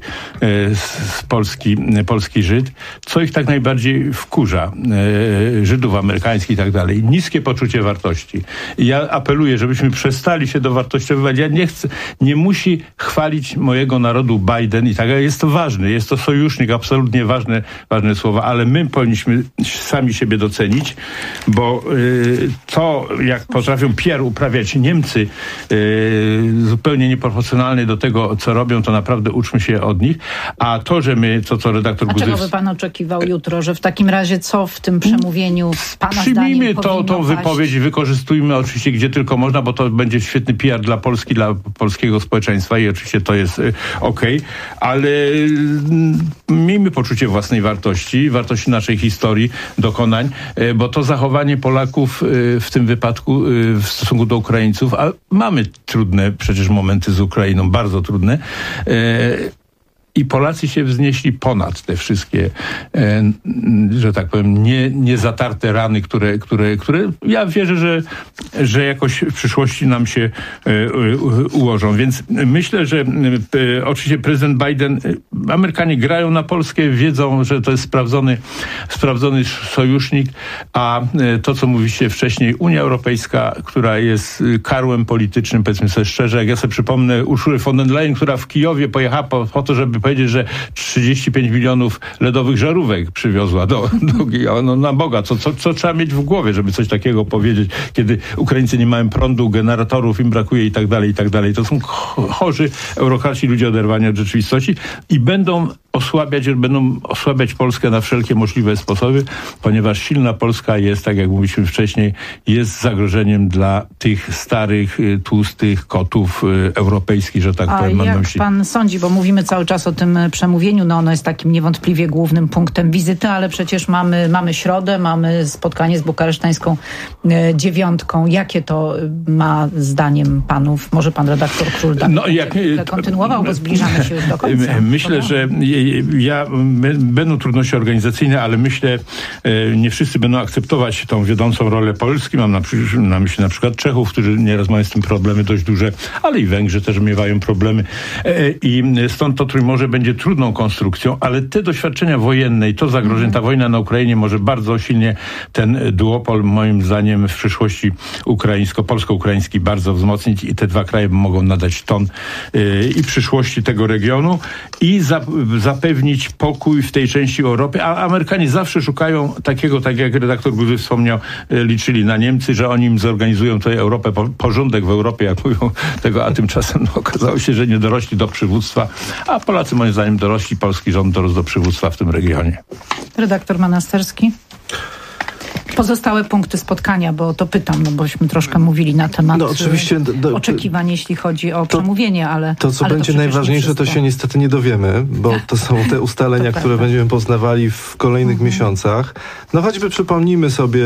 polski Żyd, co ich tak najbardziej wkurza, Żydów amerykańskich i tak dalej. Niskie poczucie wartości. I ja apeluję, żebyśmy przestali się dowartościowywać. Ja nie musi chwalić mojego narodu Biden i tak, jest to ważne, jest to sojusznik, absolutnie ważne słowa, ale my powinniśmy sami siebie docenić, bo to, jak potrafią PR uprawiać Niemcy, zupełnie nieproporcjonalnie do tego, co robią, to naprawdę uczmy się od nich. A to, że my, co redaktor Guzy... A czego by pan oczekiwał jutro? Że w takim razie co w tym przemówieniu pana przyjmijmy zdaniem tą wypowiedź i wykorzystujmy oczywiście gdzie tylko można, bo to będzie świetny PR dla Polski, dla polskiego społeczeństwa i oczywiście to jest okej, ale miejmy poczucie własnej wartości naszej historii, dokonań, bo to zachowanie Polaków w tym wypadku w stosunku do Ukraińców, a mamy trudne przecież momenty z Ukrainą, bardzo trudne, i Polacy się wznieśli ponad te wszystkie, że tak powiem, niezatarte rany, które ja wierzę, że jakoś w przyszłości nam się ułożą. Więc myślę, że oczywiście prezydent Biden, Amerykanie grają na Polskę, wiedzą, że to jest sprawdzony sojusznik, a to, co mówiliście wcześniej, Unia Europejska, która jest karłem politycznym, powiedzmy sobie szczerze, jak ja sobie przypomnę Urszulę von der Leyen, która w Kijowie pojechała po to, żeby powiedzieć, że 35 milionów ledowych żarówek przywiozła do no na Boga. Co trzeba mieć w głowie, żeby coś takiego powiedzieć, kiedy Ukraińcy nie mają prądu, generatorów im brakuje i tak dalej. To są chorzy eurokraci, ludzie oderwani od rzeczywistości i będą osłabiać Polskę na wszelkie możliwe sposoby, ponieważ silna Polska jest, tak jak mówiliśmy wcześniej, jest zagrożeniem dla tych starych, tłustych kotów europejskich, że tak powiem. A jak pan sądzi, bo mówimy cały czas o tym przemówieniu, no ono jest takim niewątpliwie głównym punktem wizyty, ale przecież mamy środę, mamy spotkanie z bukaresztańską dziewiątką. Jakie to ma zdaniem panów? Może pan redaktor Król kontynuował, bo zbliżamy się już do końca. Myślę, że będą trudności organizacyjne, ale myślę, nie wszyscy będą akceptować tą wiodącą rolę Polski. Mam na myśli na przykład Czechów, którzy nieraz mają z tym problemy dość duże, ale i Węgrzy też miewają problemy. I stąd to Trójmorze będzie trudną konstrukcją, ale te doświadczenia wojenne i to zagrożenie, ta wojna na Ukrainie może bardzo silnie ten duopol, moim zdaniem, w przyszłości polsko-ukraiński bardzo wzmocnić i te dwa kraje mogą nadać ton i przyszłości tego regionu i zapewnić pokój w tej części Europy, a Amerykanie zawsze szukają takiego, tak jak redaktor Guzy wspomniał, liczyli na Niemcy, że oni im zorganizują tutaj Europę, porządek w Europie, jak mówią tego, a tymczasem okazało się, że nie dorośli do przywództwa, a Polacy moim zdaniem dorośli, polski rząd dorósł do przywództwa w tym regionie. Redaktor Manasterski. Pozostałe punkty spotkania, bo to pytam, bośmy troszkę mówili na temat oczekiwań, jeśli chodzi o przemówienie, ale... To, co będzie najważniejsze, to się niestety nie dowiemy, bo to są te ustalenia, które będziemy poznawali w kolejnych miesiącach. No choćby przypomnijmy sobie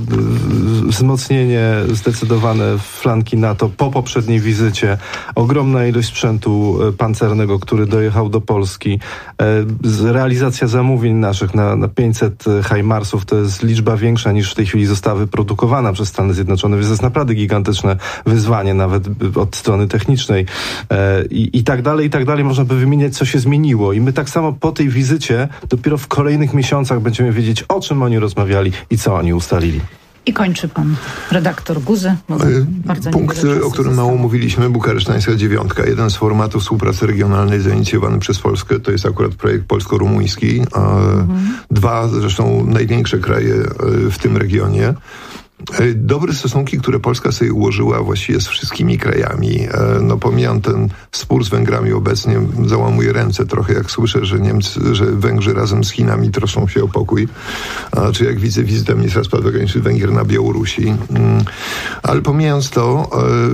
wzmocnienie zdecydowane flanki NATO po poprzedniej wizycie, ogromna ilość sprzętu pancernego, który dojechał do Polski, realizacja zamówień naszych na 500 HIMARS-ów, to jest liczba większa niż w tej chwili została wyprodukowana przez Stany Zjednoczone, więc to jest naprawdę gigantyczne wyzwanie, nawet od strony technicznej. I tak dalej, można by wymieniać, co się zmieniło. I my tak samo po tej wizycie dopiero w kolejnych miesiącach będziemy wiedzieć, o czym oni rozmawiali i co oni ustalili. I kończy pan redaktor Guzy. Punkt, o którym mało mówiliśmy, bukaresztańska dziewiątka. Jeden z formatów współpracy regionalnej zainicjowany przez Polskę, to jest akurat projekt polsko-rumuński. Dwa zresztą największe kraje w tym regionie. dobre stosunki, które Polska sobie ułożyła właściwie z wszystkimi krajami. Pomijam ten spór z Węgrami obecnie, załamuję ręce trochę, jak słyszę, że Węgrzy razem z Chinami troszczą się o pokój, czy jak widzę wizytę ministra spraw zagranicznych Węgier na Białorusi. Ale pomijając to,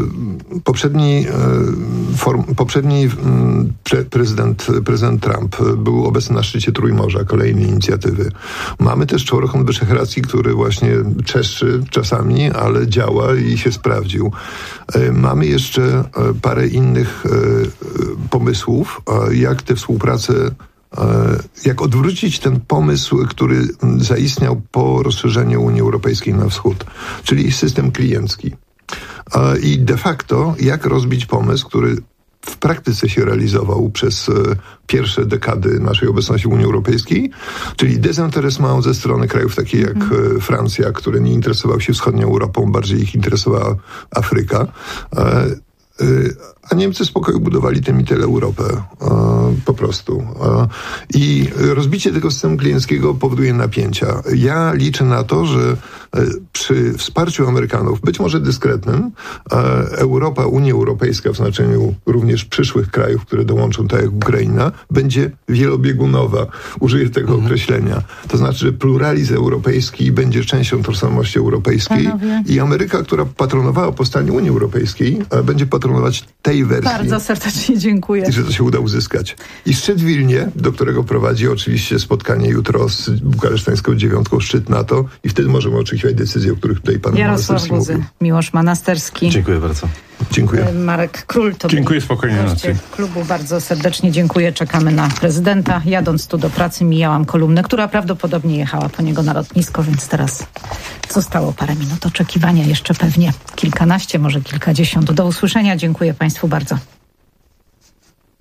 poprzedni prezydent Trump był obecny na szczycie Trójmorza, kolejnej inicjatywy. Mamy też Czołrochon Wyszehradzki, który właśnie czeszczy czasami, ale działa i się sprawdził. Mamy jeszcze parę innych pomysłów, jak tę współpracę, jak odwrócić ten pomysł, który zaistniał po rozszerzeniu Unii Europejskiej na wschód, czyli system kliencki. I de facto, jak rozbić pomysł, który w praktyce się realizował przez pierwsze dekady naszej obecności w Unii Europejskiej, czyli dezinteresment ze strony krajów takich jak Francja, które nie interesowały się wschodnią Europą, bardziej ich interesowała Afryka. A Niemcy spokoju budowali tym i tyle Europę. Po prostu. I rozbicie tego systemu klienckiego powoduje napięcia. Ja liczę na to, że przy wsparciu Amerykanów, być może dyskretnym, Unia Europejska w znaczeniu również przyszłych krajów, które dołączą, tak jak Ukraina, będzie wielobiegunowa. Użyję tego określenia. To znaczy, że pluralizm europejski będzie częścią tożsamości europejskiej i Ameryka, która patronowała powstaniu Unii Europejskiej, będzie patronować tej wersji. Bardzo serdecznie dziękuję. I że to się uda uzyskać. I szczyt w Wilnie, do którego prowadzi oczywiście spotkanie jutro z bukaresztańską dziewiątką, szczyt NATO, i wtedy możemy oczekiwać decyzji, o których tutaj pan Jarosław Guzy, Miłosz Manasterski. Dziękuję bardzo. Dziękuję. Marek Król to dziękuję, spokojnie nocy. Klubu bardzo serdecznie dziękuję. Czekamy na prezydenta. Jadąc tu do pracy mijałam kolumnę, która prawdopodobnie jechała po niego na lotnisko, więc teraz zostało parę minut oczekiwania. Jeszcze pewnie kilkanaście, może kilkadziesiąt. Do usłyszenia. Dziękuję Państwu bardzo.